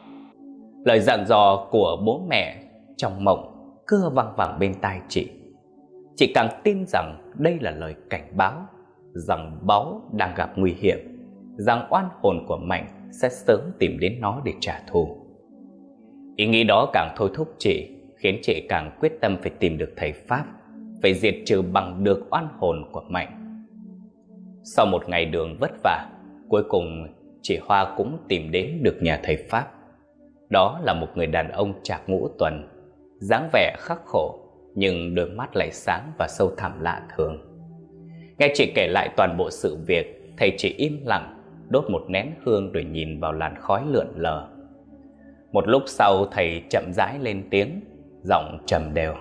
Lời dặn dò của bố mẹ trong mộng cứ văng vẳng bên tai chị. Chị càng tin rằng đây là lời cảnh báo, rằng Báu đang gặp nguy hiểm, rằng oan hồn của Mạnh sẽ sớm tìm đến nó để trả thù. Ý nghĩ đó càng thôi thúc chị, khiến chị càng quyết tâm phải tìm được thầy Pháp, phải diệt trừ bằng được oan hồn của Mạnh. Sau một ngày đường vất vả, cuối cùng chị Hoa cũng tìm đến được nhà thầy Pháp. Đó là một người đàn ông trạc ngũ tuần, dáng vẻ khắc khổ nhưng đôi mắt lại sáng và sâu thẳm lạ thường. Nghe chị kể lại toàn bộ sự việc, thầy chỉ im lặng, đốt một nén hương rồi nhìn vào làn khói lượn lờ. Một lúc sau thầy chậm rãi lên tiếng, giọng trầm đều.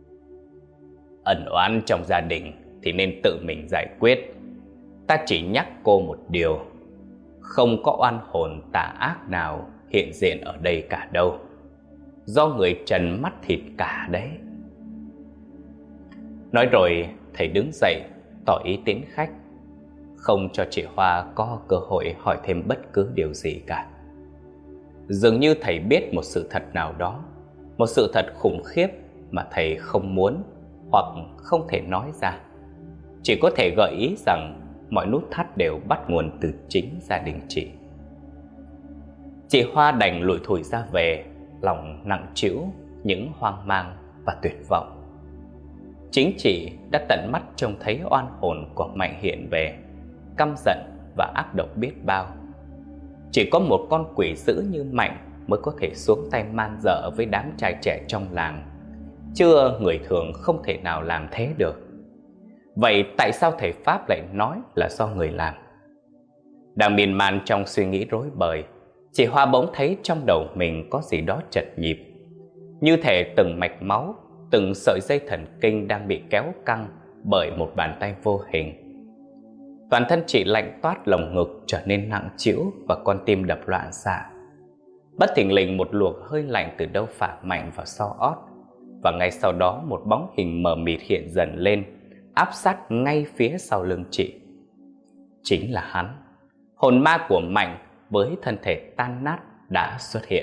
Ẩn oán trong gia đình thì nên tự mình giải quyết. Ta chỉ nhắc cô một điều, không có oan hồn tà ác nào hiện diện ở đây cả đâu. Do người trần mắt thịt cả đấy. Nói rồi thầy đứng dậy tỏ ý tiễn khách, không cho chị Hoa có cơ hội hỏi thêm bất cứ điều gì cả. Dường như thầy biết một sự thật nào đó, một sự thật khủng khiếp mà thầy không muốn hoặc không thể nói ra. Chỉ có thể gợi ý rằng mọi nút thắt đều bắt nguồn từ chính gia đình chị. Chị Hoa đành lủi thủi ra về, lòng nặng trĩu những hoang mang và tuyệt vọng. Chính chị đã tận mắt trông thấy oan hồn của Mạnh hiện về, căm giận và ác độc biết bao. Chỉ có một con quỷ dữ như Mạnh mới có thể xuống tay man dợ với đám trai trẻ trong làng, chứ người thường không thể nào làm thế được. Vậy tại sao thầy Pháp lại nói là do người làm? Đang miên man trong suy nghĩ rối bời, chị Hoa bỗng thấy trong đầu mình có gì đó chật nhịp, như thể từng mạch máu, từng sợi dây thần kinh đang bị kéo căng bởi một bàn tay vô hình. Toàn thân chị lạnh toát, lồng ngực trở nên nặng trĩu và con tim đập loạn xạ. Bất thình lình một luồng hơi lạnh từ đâu phả mạnh vào sau ót, và ngay sau đó một bóng hình mờ mịt hiện dần lên, áp sát ngay phía sau lưng chị. Chính là hắn, hồn ma của Mạnh với thân thể tan nát đã xuất hiện.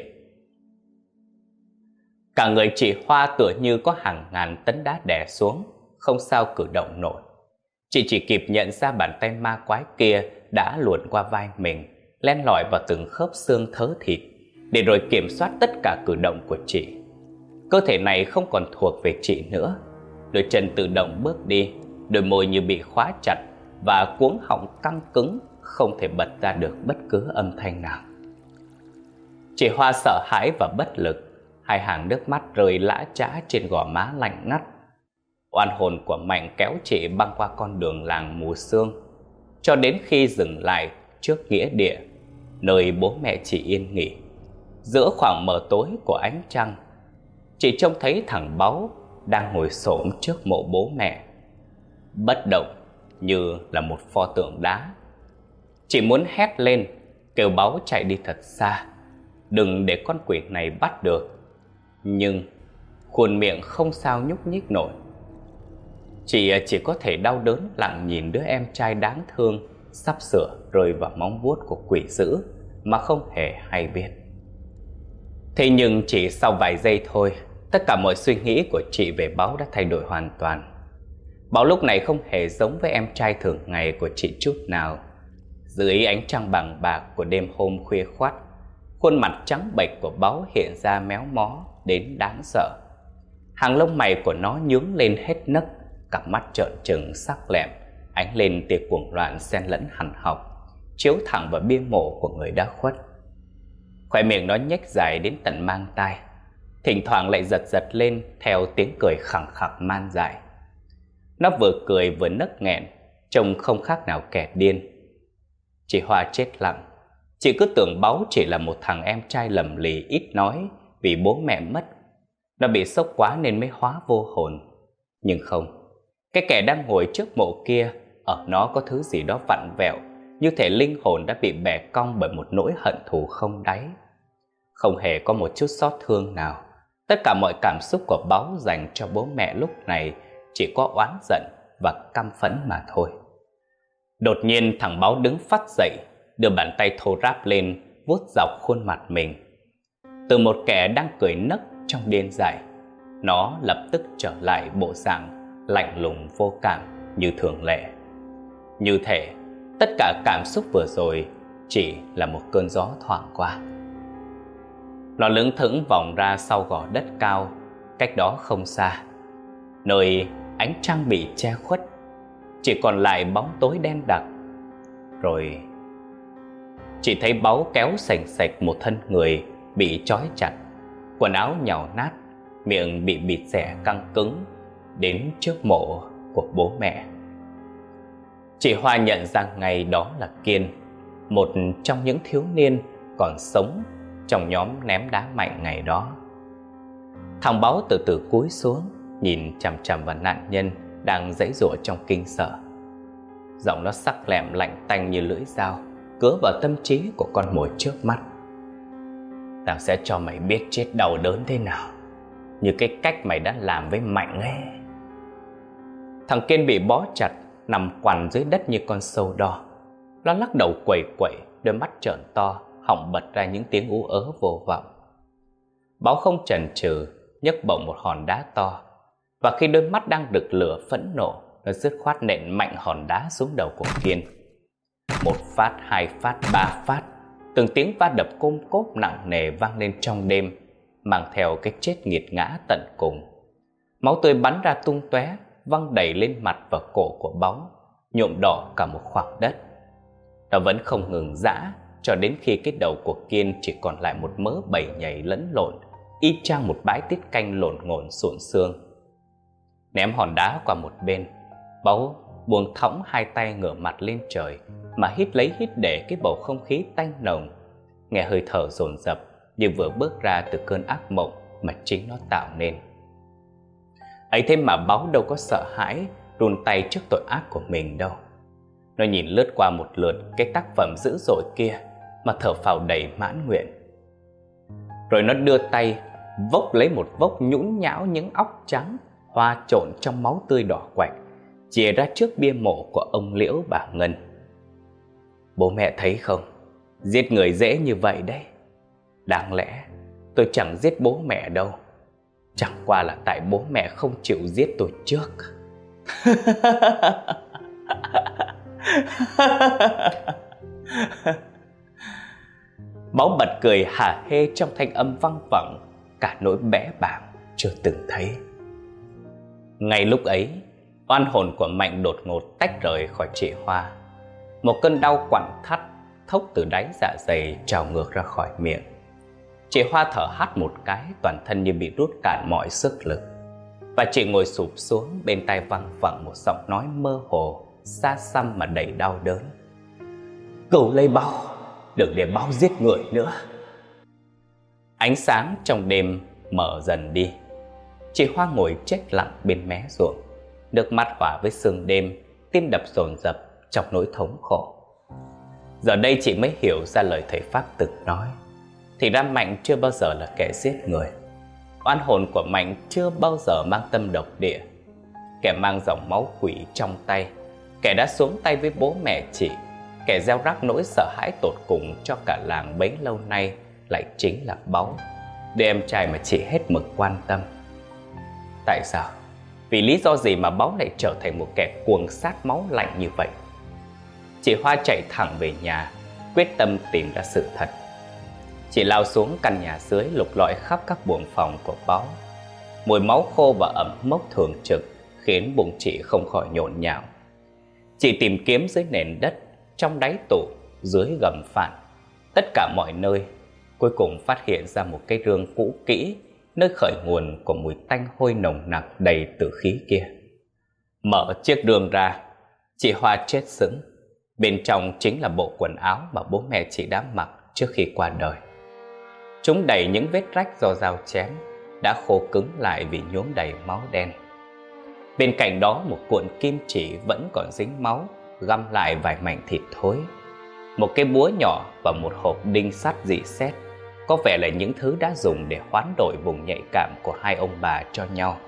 Cả người chị Hoa tựa như có hàng ngàn tấn đá đè xuống, không sao cử động nổi. Chị chỉ kịp nhận ra bàn tay ma quái kia đã luồn qua vai mình, len lỏi vào từng khớp xương thớ thịt, để rồi kiểm soát tất cả cử động của chị. Cơ thể này không còn thuộc về chị nữa. Đôi chân tự động bước đi, đôi môi như bị khóa chặt và cuống họng căng cứng, không thể bật ra được bất cứ âm thanh nào. Chị Hoa sợ hãi và bất lực, hai hàng nước mắt rơi lã chã trên gò má lạnh ngắt. Oan hồn của Mạnh kéo chị băng qua con đường làng mù sương, cho đến khi dừng lại trước nghĩa địa, nơi bố mẹ chị yên nghỉ. Giữa khoảng mờ tối của ánh trăng, chị trông thấy thằng Báu đang ngồi xổm trước mộ bố mẹ, bất động như là một pho tượng đá. Chị muốn hét lên, kêu Báu chạy đi thật xa, đừng để con quỷ này bắt được. Nhưng khuôn miệng không sao nhúc nhích nổi. Chị chỉ có thể đau đớn lặng nhìn đứa em trai đáng thương sắp sửa rơi vào móng vuốt của quỷ dữ mà không hề hay biết. Thế nhưng chỉ sau vài giây thôi, Tất cả mọi suy nghĩ của chị về Báu đã thay đổi hoàn toàn. Báu lúc này không hề giống với em trai thường ngày của chị chút nào. Dưới ánh trăng bằng bạc của đêm hôm khuya khoắt, khuôn mặt trắng bệch của Báu hiện ra méo mó đến đáng sợ. Hàng lông mày của nó nhướng lên hết nấc, cặp mắt trợn trừng sắc lẹm ánh lên tia cuồng loạn xen lẫn hằn học, chiếu thẳng vào bia mộ của người đã khuất. Khóe miệng nó nhếch dài đến tận mang tai, thỉnh thoảng lại giật giật lên theo tiếng cười khẳng khặc man dại. Nó vừa cười vừa nấc nghẹn, trông không khác nào kẻ điên. Chị Hoa chết lặng. Chị cứ tưởng Báu chỉ là một thằng em trai lầm lì ít nói vì bố mẹ mất. Nó bị sốc quá nên mới hóa vô hồn. Nhưng không, cái kẻ đang ngồi trước mộ kia, ở nó có thứ gì đó vặn vẹo, như thể linh hồn đã bị bẻ cong bởi một nỗi hận thù không đáy. Không hề có một chút xót thương nào. Tất cả mọi cảm xúc của Báu dành cho bố mẹ lúc này chỉ có oán giận và căm phẫn mà thôi. Đột nhiên thằng Báu đứng phắt dậy, đưa bàn tay thô ráp lên vuốt dọc khuôn mặt mình. Từ một kẻ đang cười nấc trong điên dại, nó lập tức trở lại bộ dạng lạnh lùng vô cảm như thường lệ. Như thể tất cả cảm xúc vừa rồi chỉ là một cơn gió thoảng qua. Nó lững thững vòng ra sau gò đất cao, cách đó không xa, nơi ánh trăng bị che khuất, chỉ còn lại bóng tối đen đặc. Rồi chỉ thấy Báu kéo sành sạch một thân người bị trói chặt, quần áo nhàu nát, miệng bị bịt xẻ căng cứng, đến trước mộ của bố mẹ. Chị Hoa nhận ra ngay đó là Kiên, một trong những thiếu niên còn sống trong nhóm ném đá mạnh ngày đó. Thằng Báu từ từ cúi xuống, nhìn chằm chằm vào nạn nhân đang giãy giụa trong kinh sợ. Giọng nó sắc lẹm lạnh tanh như lưỡi dao, cứa vào tâm trí của con mồi trước mắt. Tao sẽ cho mày biết chết đau đớn thế nào, như cái cách mày đã làm với Mạnh ấy. Thằng Kiên bị bó chặt, nằm quằn dưới đất như con sâu đo. Nó lắc đầu quẩy quẩy, đôi mắt trợn to, họng bật ra những tiếng ú ớ vô vọng. Báu không chần chừ nhấc bổng một hòn đá to, và khi đôi mắt đang rực lửa phẫn nộ, nó dứt khoát nện mạnh hòn đá xuống đầu của Kiên. Một phát, hai phát, ba phát, từng tiếng va đập côm cốp nặng nề vang lên trong đêm, mang theo cái chết nghiệt ngã tận cùng. Máu tươi bắn ra tung tóe, văng đầy lên mặt và cổ của Báu, nhuộm đỏ cả một khoảng đất. Nó vẫn không ngừng giã cho đến khi cái đầu của Kiên chỉ còn lại một mớ bầy nhầy lẫn lộn, y chang một bãi tiết canh lộn ngộn sụn xương. Ném hòn đá qua một bên, Báu buông thõng hai tay ngửa mặt lên trời mà hít lấy hít để cái bầu không khí tanh nồng, nghe hơi thở dồn dập như vừa bước ra từ cơn ác mộng mà chính nó tạo nên. Ấy thế mà Báu đâu có sợ hãi run tay trước tội ác của mình đâu. Nó nhìn lướt qua một lượt cái tác phẩm dữ dội kia mà thở phào đầy mãn nguyện. Rồi nó đưa tay vốc lấy một vốc nhũn nhão những óc trắng hoa trộn trong máu tươi đỏ quạch, chìa ra trước bia mộ của ông Liễu bà Ngân. Bố mẹ thấy không, giết người dễ như vậy đấy. Đáng lẽ tôi chẳng giết bố mẹ đâu, chẳng qua là tại bố mẹ không chịu giết tôi trước. Báu bật cười hả hê trong thanh âm văng vẳng cả nỗi bẽ bàng chưa từng thấy. Ngay lúc ấy, oan hồn của Mạnh đột ngột tách rời khỏi chị Hoa. Một cơn đau quặn thắt thốc từ đáy dạ dày trào ngược ra khỏi miệng. Chị Hoa thở hắt một cái, toàn thân như bị rút cạn mọi sức lực. Và chị ngồi sụp xuống, bên tai văng vẳng một giọng nói mơ hồ, xa xăm mà đầy đau đớn. Cầu lấy Báu, đừng để Báu giết người nữa. Ánh sáng trong đêm mở dần đi. Chị Hoa ngồi chết lặng bên mé ruộng, nước mắt hòa với sương đêm, tim đập dồn dập trong nỗi thống khổ. Giờ đây chị mới hiểu ra lời thầy Pháp từng nói. Thì ra Mạnh chưa bao giờ là kẻ giết người. Oan hồn của Mạnh chưa bao giờ mang tâm độc địa. Kẻ mang dòng máu quỷ trong tay, kẻ đã xuống tay với bố mẹ chị, kẻ gieo rắc nỗi sợ hãi tột cùng cho cả làng bấy lâu nay, lại chính là Báu, đứa em trai mà chị hết mực quan tâm. Tại sao? Vì lý do gì mà Báu lại trở thành một kẻ cuồng sát máu lạnh như vậy? Chị Hoa chạy thẳng về nhà, quyết tâm tìm ra sự thật. Chị lao xuống căn nhà dưới, lục lọi khắp các buồng phòng của Báu. Mùi máu khô và ẩm mốc thường trực khiến bụng chị không khỏi nhộn nhạo. Chị tìm kiếm dưới nền đất, trong đáy tủ, dưới gầm phản, tất cả mọi nơi. Cuối cùng phát hiện ra một cái rương cũ kỹ, nơi khởi nguồn của mùi tanh hôi nồng nặc đầy tử khí kia. Mở chiếc rương ra, chị Hoa chết sững. Bên trong chính là bộ quần áo mà bố mẹ chị đã mặc trước khi qua đời. Chúng đầy những vết rách do dao chém, đã khô cứng lại vì nhuốm đầy máu đen. Bên cạnh đó một cuộn kim chỉ vẫn còn dính máu, găm lại vài mảnh thịt thối. Một cái búa nhỏ và một hộp đinh sắt rỉ sét, có vẻ là những thứ đã dùng để hoán đổi vùng nhạy cảm của hai ông bà cho nhau.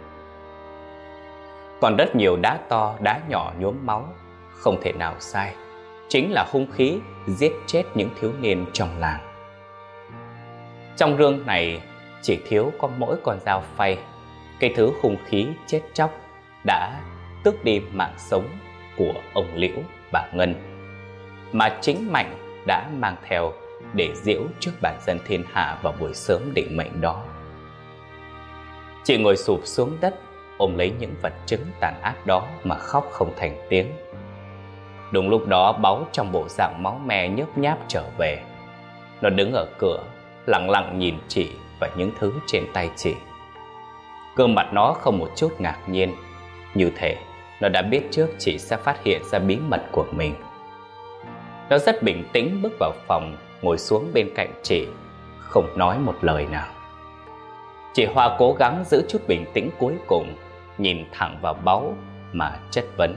Còn rất nhiều đá to, đá nhỏ nhuốm máu, không thể nào sai, chính là hung khí giết chết những thiếu niên trong làng. Trong rương này chỉ thiếu có mỗi con dao phay, cái thứ hung khí chết chóc đã tước đi mạng sống của ông Liễu, bà Ngân, mà chính Mạnh đã mang theo để giễu trước bản dân thiên hạ vào buổi sớm định mệnh đó. Chị ngồi sụp xuống đất, ôm lấy những vật chứng tàn ác đó mà khóc không thành tiếng. Đúng lúc đó Báu trong bộ dạng máu me nhớp nháp trở về. Nó đứng ở cửa, lặng lặng nhìn chị và những thứ trên tay chị. Gương mặt nó không một chút ngạc nhiên, như thể nó đã biết trước chị sẽ phát hiện ra bí mật của mình. Nó rất bình tĩnh bước vào phòng, ngồi xuống bên cạnh chị, không nói một lời nào. Chị Hoa cố gắng giữ chút bình tĩnh cuối cùng, nhìn thẳng vào Báu mà chất vấn.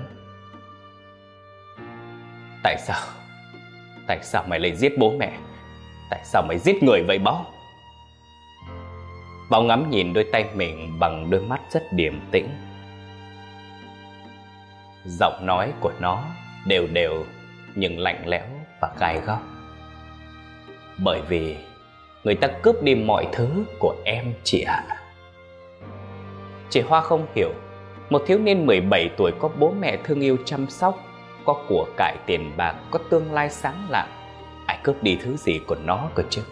Tại sao? Tại sao mày lại giết bố mẹ? Tại sao mày giết người vậy Báu? Báu ngắm nhìn đôi tay mình bằng đôi mắt rất điềm tĩnh. Giọng nói của nó đều đều nhưng lạnh lẽo và gai góc. Bởi vì người ta cướp đi mọi thứ của em chị ạ. Chị Hoa không hiểu, một thiếu niên 17 tuổi có bố mẹ thương yêu chăm sóc, có của cải tiền bạc, có tương lai sáng lạng, ai cướp đi thứ gì của nó cơ chứ?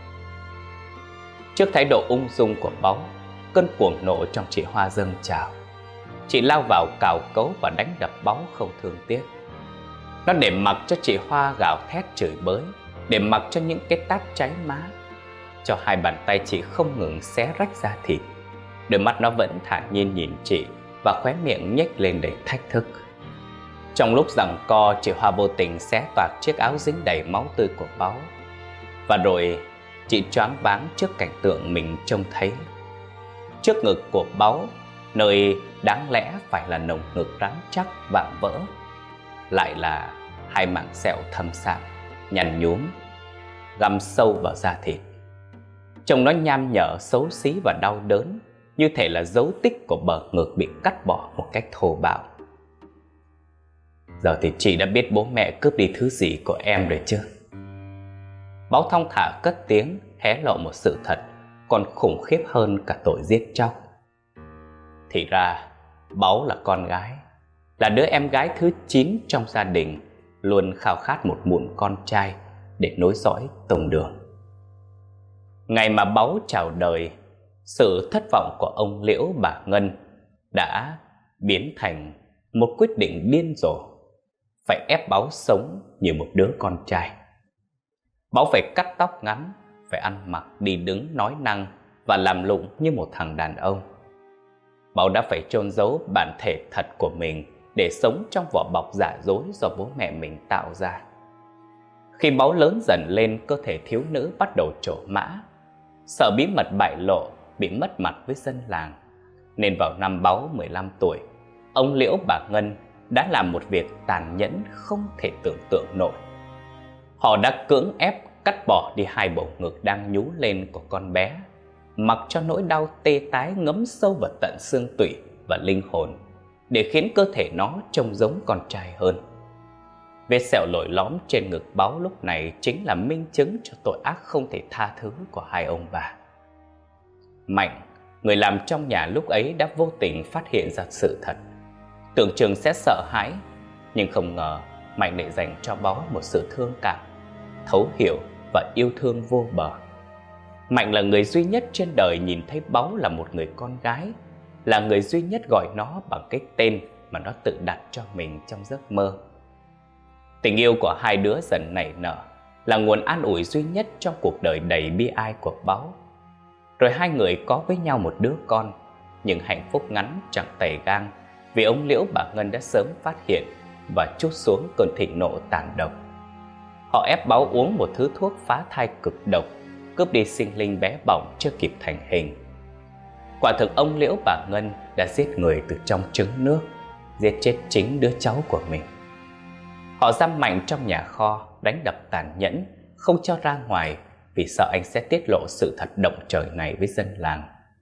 Trước thái độ ung dung của Báu, cơn cuồng nộ trong chị Hoa dâng trào. Chị lao vào cào cấu và đánh đập Báu không thương tiếc. Nó để mặc cho chị Hoa gào thét chửi bới, để mặc cho những cái tát cháy má, cho hai bàn tay chị không ngừng xé rách da thịt. Đôi mắt nó vẫn thản nhiên nhìn chị và khóe miệng nhếch lên đầy thách thức. Trong lúc giằng co, chị Hoa vô tình xé toạc chiếc áo dính đầy máu tươi của Báu. Và rồi chị choáng váng trước cảnh tượng mình trông thấy. Trước ngực của Báu, nơi đáng lẽ phải là lồng ngực rắn chắc vạm vỡ, lại là hai mảng sẹo thâm sạm, nhăn nhúm, găm sâu vào da thịt. Trông nó nham nhở, xấu xí và đau đớn, như thể là dấu tích của bờ ngực bị cắt bỏ một cách thô bạo. Giờ thì chị đã biết bố mẹ cướp đi thứ gì của em rồi chứ? Báu thong thả cất tiếng, hé lộ một sự thật còn khủng khiếp hơn cả tội giết chóc. Thì ra Báu là con gái, là đứa em gái thứ 9 trong gia đình, luôn khao khát một mụn con trai để nối dõi tông đường. Ngày mà Báu chào đời, sự thất vọng của ông Liễu, bà Ngân đã biến thành một quyết định điên rồ, phải ép Báu sống như một đứa con trai. Báu phải cắt tóc ngắn, phải ăn mặc đi đứng nói năng và làm lụng như một thằng đàn ông. Báu đã phải chôn giấu bản thể thật của mình để sống trong vỏ bọc giả dối do bố mẹ mình tạo ra. Khi Báu lớn dần lên, cơ thể thiếu nữ bắt đầu trổ mã. Sợ bí mật bại lộ, bị mất mặt với dân làng, nên vào năm Báu 15 tuổi, ông Liễu, bà Ngân đã làm một việc tàn nhẫn không thể tưởng tượng nổi. Họ đã cưỡng ép cắt bỏ đi hai bầu ngực đang nhú lên của con bé, mặc cho nỗi đau tê tái ngấm sâu vào tận xương tủy và linh hồn, để khiến cơ thể nó trông giống con trai hơn. Vết sẹo lồi lõm trên ngực Báu lúc này chính là minh chứng cho tội ác không thể tha thứ của hai ông bà. Mạnh, Người làm trong nhà lúc ấy đã vô tình phát hiện ra sự thật. Tưởng chừng sẽ sợ hãi, nhưng không ngờ Mạnh lại dành cho Báu một sự thương cảm, thấu hiểu và yêu thương vô bờ. Mạnh là người duy nhất trên đời nhìn thấy Báu là một người con gái, là người duy nhất gọi nó bằng cái tên mà nó tự đặt cho mình trong giấc mơ. Tình yêu của hai đứa dần nảy nở, là nguồn an ủi duy nhất trong cuộc đời đầy bi ai của Báu. Rồi hai người có với nhau một đứa con, nhưng hạnh phúc ngắn chẳng tày gang, vì ông Liễu bà Ngân đã sớm phát hiện và trút xuống cơn thịnh nộ tàn độc. Họ ép Báu uống một thứ thuốc phá thai cực độc, cướp đi sinh linh bé bỏng chưa kịp thành hình. Quả thực ông Liễu bà Ngân đã giết người từ trong trứng nước, giết chết chính đứa cháu của mình. Họ giam Mạnh trong nhà kho, đánh đập tàn nhẫn, không cho ra ngoài vì sợ anh sẽ tiết lộ sự thật động trời này với dân làng.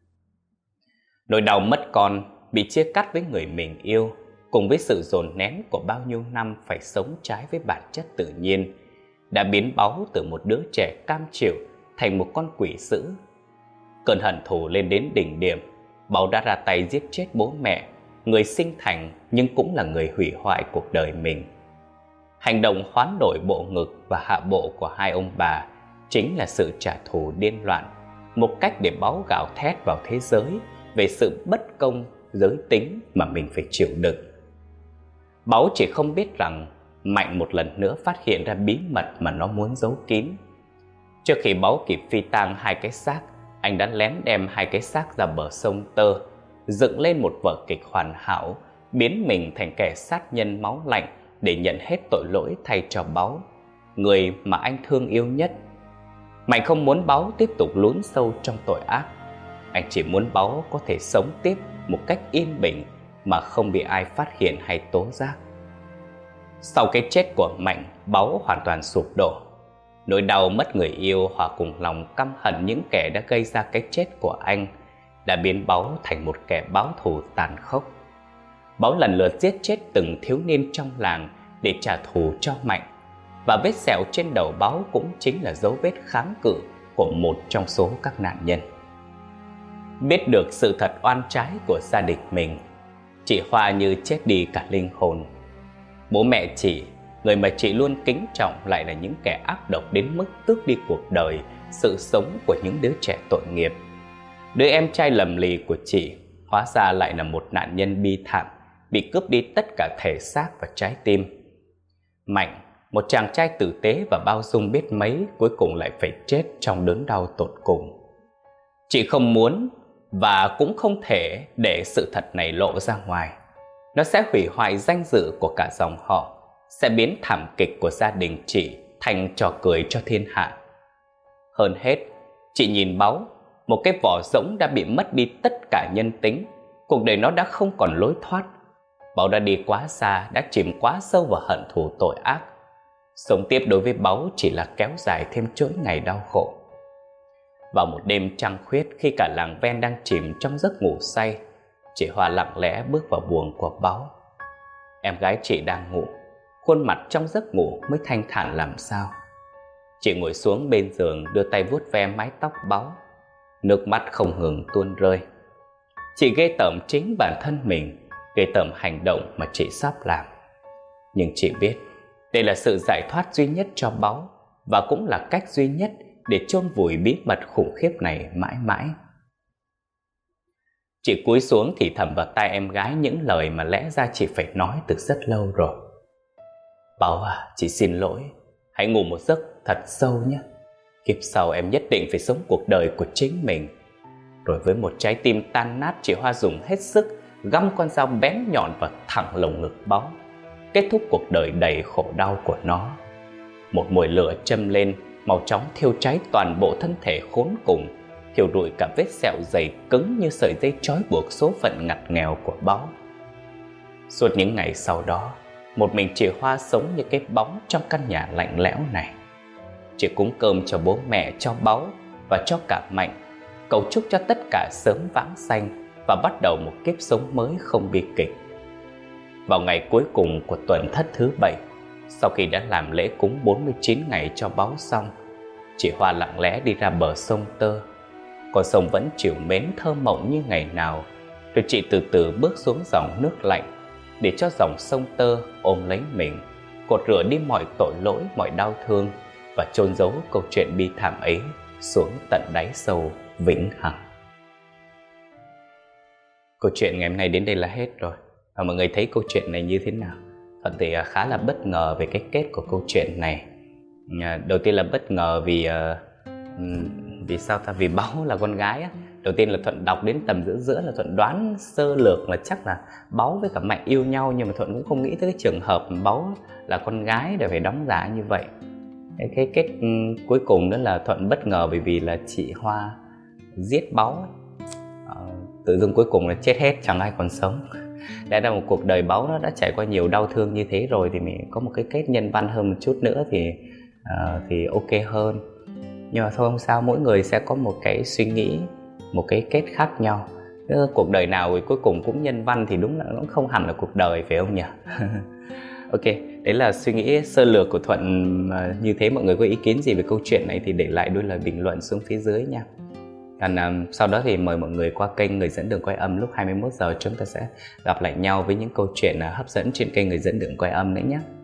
Nỗi đau mất con, bị chia cắt với người mình yêu, cùng với sự dồn nén của bao nhiêu năm phải sống trái với bản chất tự nhiên, đã biến Báu từ một đứa trẻ cam chịu thành một con quỷ dữ. Cơn hận thù lên đến đỉnh điểm, Báu đã ra tay giết chết bố mẹ, người sinh thành nhưng cũng là người hủy hoại cuộc đời mình. Hành động hoán đổi bộ ngực và hạ bộ của hai ông bà chính là sự trả thù điên loạn, một cách để Báu gào thét vào thế giới về sự bất công giới tính mà mình phải chịu đựng. Báu chỉ không biết rằng Mạnh một lần nữa phát hiện ra bí mật mà nó muốn giấu kín. Trước khi Báu kịp phi tang hai cái xác, anh đã lén đem hai cái xác ra bờ sông Tơ, dựng lên một vở kịch hoàn hảo, biến mình thành kẻ sát nhân máu lạnh để nhận hết tội lỗi thay cho Báu, người mà anh thương yêu nhất. Mạnh không muốn Báu tiếp tục lún sâu trong tội ác. Anh chỉ muốn Báu có thể sống tiếp một cách yên bình mà không bị ai phát hiện hay tố giác. Sau cái chết của Mạnh, Báu hoàn toàn sụp đổ. Nỗi đau mất người yêu hòa cùng lòng căm hận những kẻ đã gây ra cái chết của anh đã biến Báu thành một kẻ báo thù tàn khốc. Báu lần lượt giết chết từng thiếu niên trong làng để trả thù cho Mạnh, và vết sẹo trên đầu Báu cũng chính là dấu vết kháng cự của một trong số các nạn nhân. Biết được sự thật oan trái của gia đình mình, chị Hoa như chết đi cả linh hồn. Bố mẹ chị, người mà chị luôn kính trọng, lại là những kẻ ác độc đến mức tước đi cuộc đời, sự sống của những đứa trẻ tội nghiệp. Đứa em trai lầm lì của chị hóa ra lại là một nạn nhân bi thảm, bị cướp đi tất cả thể xác và trái tim. Mạnh, một chàng trai tử tế và bao dung biết mấy, cuối cùng lại phải chết trong đớn đau tột cùng. Chị không muốn và cũng không thể để sự thật này lộ ra ngoài. Nó sẽ hủy hoại danh dự của cả dòng họ, sẽ biến thảm kịch của gia đình chị thành trò cười cho thiên hạ. Hơn hết, chị nhìn Báu, một cái vỏ rỗng đã bị mất đi tất cả nhân tính. Cuộc đời nó đã không còn lối thoát. Báu đã đi quá xa, đã chìm quá sâu vào hận thù tội ác. Sống tiếp đối với Báu chỉ là kéo dài thêm chuỗi ngày đau khổ. Vào một đêm trăng khuyết, khi cả làng ven đang chìm trong giấc ngủ say, chị Hoa lặng lẽ bước vào buồng của Báu. Em gái chị đang ngủ, khuôn mặt trong giấc ngủ mới thanh thản làm sao. Chị ngồi xuống bên giường, đưa tay vuốt ve mái tóc Báu, nước mắt không ngừng tuôn rơi. Chị ghê tởm chính bản thân mình, ghê tởm hành động mà chị sắp làm. Nhưng chị biết đây là sự giải thoát duy nhất cho Báu, và cũng là cách duy nhất để chôn vùi bí mật khủng khiếp này mãi mãi. Chị cúi xuống thì thầm vào tai em gái những lời mà lẽ ra chị phải nói từ rất lâu rồi. Báu à, chị xin lỗi, hãy ngủ một giấc thật sâu nhé. Kiếp sau em nhất định phải sống cuộc đời của chính mình. Rồi với một trái tim tan nát, chị Hoa dùng hết sức găm con dao bén nhọn vào thẳng lồng ngực Báu, kết thúc cuộc đời đầy khổ đau của nó. Một mồi lửa châm lên, mau chóng thiêu cháy toàn bộ thân thể khốn cùng, thiêu rụi cả vết sẹo dày cứng như sợi dây trói buộc số phận ngặt nghèo của Báu. Suốt những ngày sau đó, một mình chị Hoa sống như cái bóng trong căn nhà lạnh lẽo này. Chị cúng cơm cho bố mẹ, cho Báu và cho cả Mạnh, cầu chúc cho tất cả sớm vãng sanh và bắt đầu một kiếp sống mới không bi kịch. Vào ngày cuối cùng của tuần thất thứ 7, sau khi đã làm lễ cúng 49 ngày cho Báu xong, chị Hoa lặng lẽ đi ra bờ sông Tơ. con sông vẫn trìu mến thơ mộng như ngày nào. Rồi chị từ từ bước xuống dòng nước lạnh, để cho dòng sông tơ ôm lấy mình, cột rửa đi mọi tội lỗi, mọi đau thương, và chôn giấu câu chuyện bi thảm ấy xuống tận đáy sâu vĩnh hằng. Câu chuyện ngày hôm nay đến đây là hết rồi. Và mọi người thấy câu chuyện này như thế nào? Thuận thì khá là bất ngờ về cái kết của câu chuyện này. Đầu tiên là bất ngờ vì sao ta? Vì Báu là con gái á. Đầu tiên là Thuận đọc đến tầm giữa là Thuận đoán sơ lược là chắc là Báu với cả Mạnh yêu nhau, nhưng mà Thuận cũng không nghĩ tới cái trường hợp Báu là con gái để phải đóng giả như vậy. Cái kết cuối cùng đó là Thuận bất ngờ bởi vì là chị Hoa giết Báu, tự dưng cuối cùng là chết hết, chẳng ai còn sống. Đã là một cuộc đời Báu nó đã trải qua nhiều đau thương như thế rồi, thì mình có một cái kết nhân văn hơn một chút nữa thì ok hơn. Nhưng mà thôi không sao, mỗi người sẽ có một cái suy nghĩ, một cái kết khác nhau. Cuộc đời nào cuối cùng cũng nhân văn thì đúng là nó không hẳn là cuộc đời, phải không nhỉ? Ok, đấy là suy nghĩ sơ lược của Thuận như thế. Mọi người có ý kiến gì về câu chuyện này thì để lại đôi lời bình luận xuống phía dưới nha. Còn sau đó thì mời mọi người qua kênh Người Dẫn Đường Quay Âm lúc 21 giờ, chúng ta sẽ gặp lại nhau với những câu chuyện hấp dẫn trên kênh Người Dẫn Đường Quay Âm nữa nhé.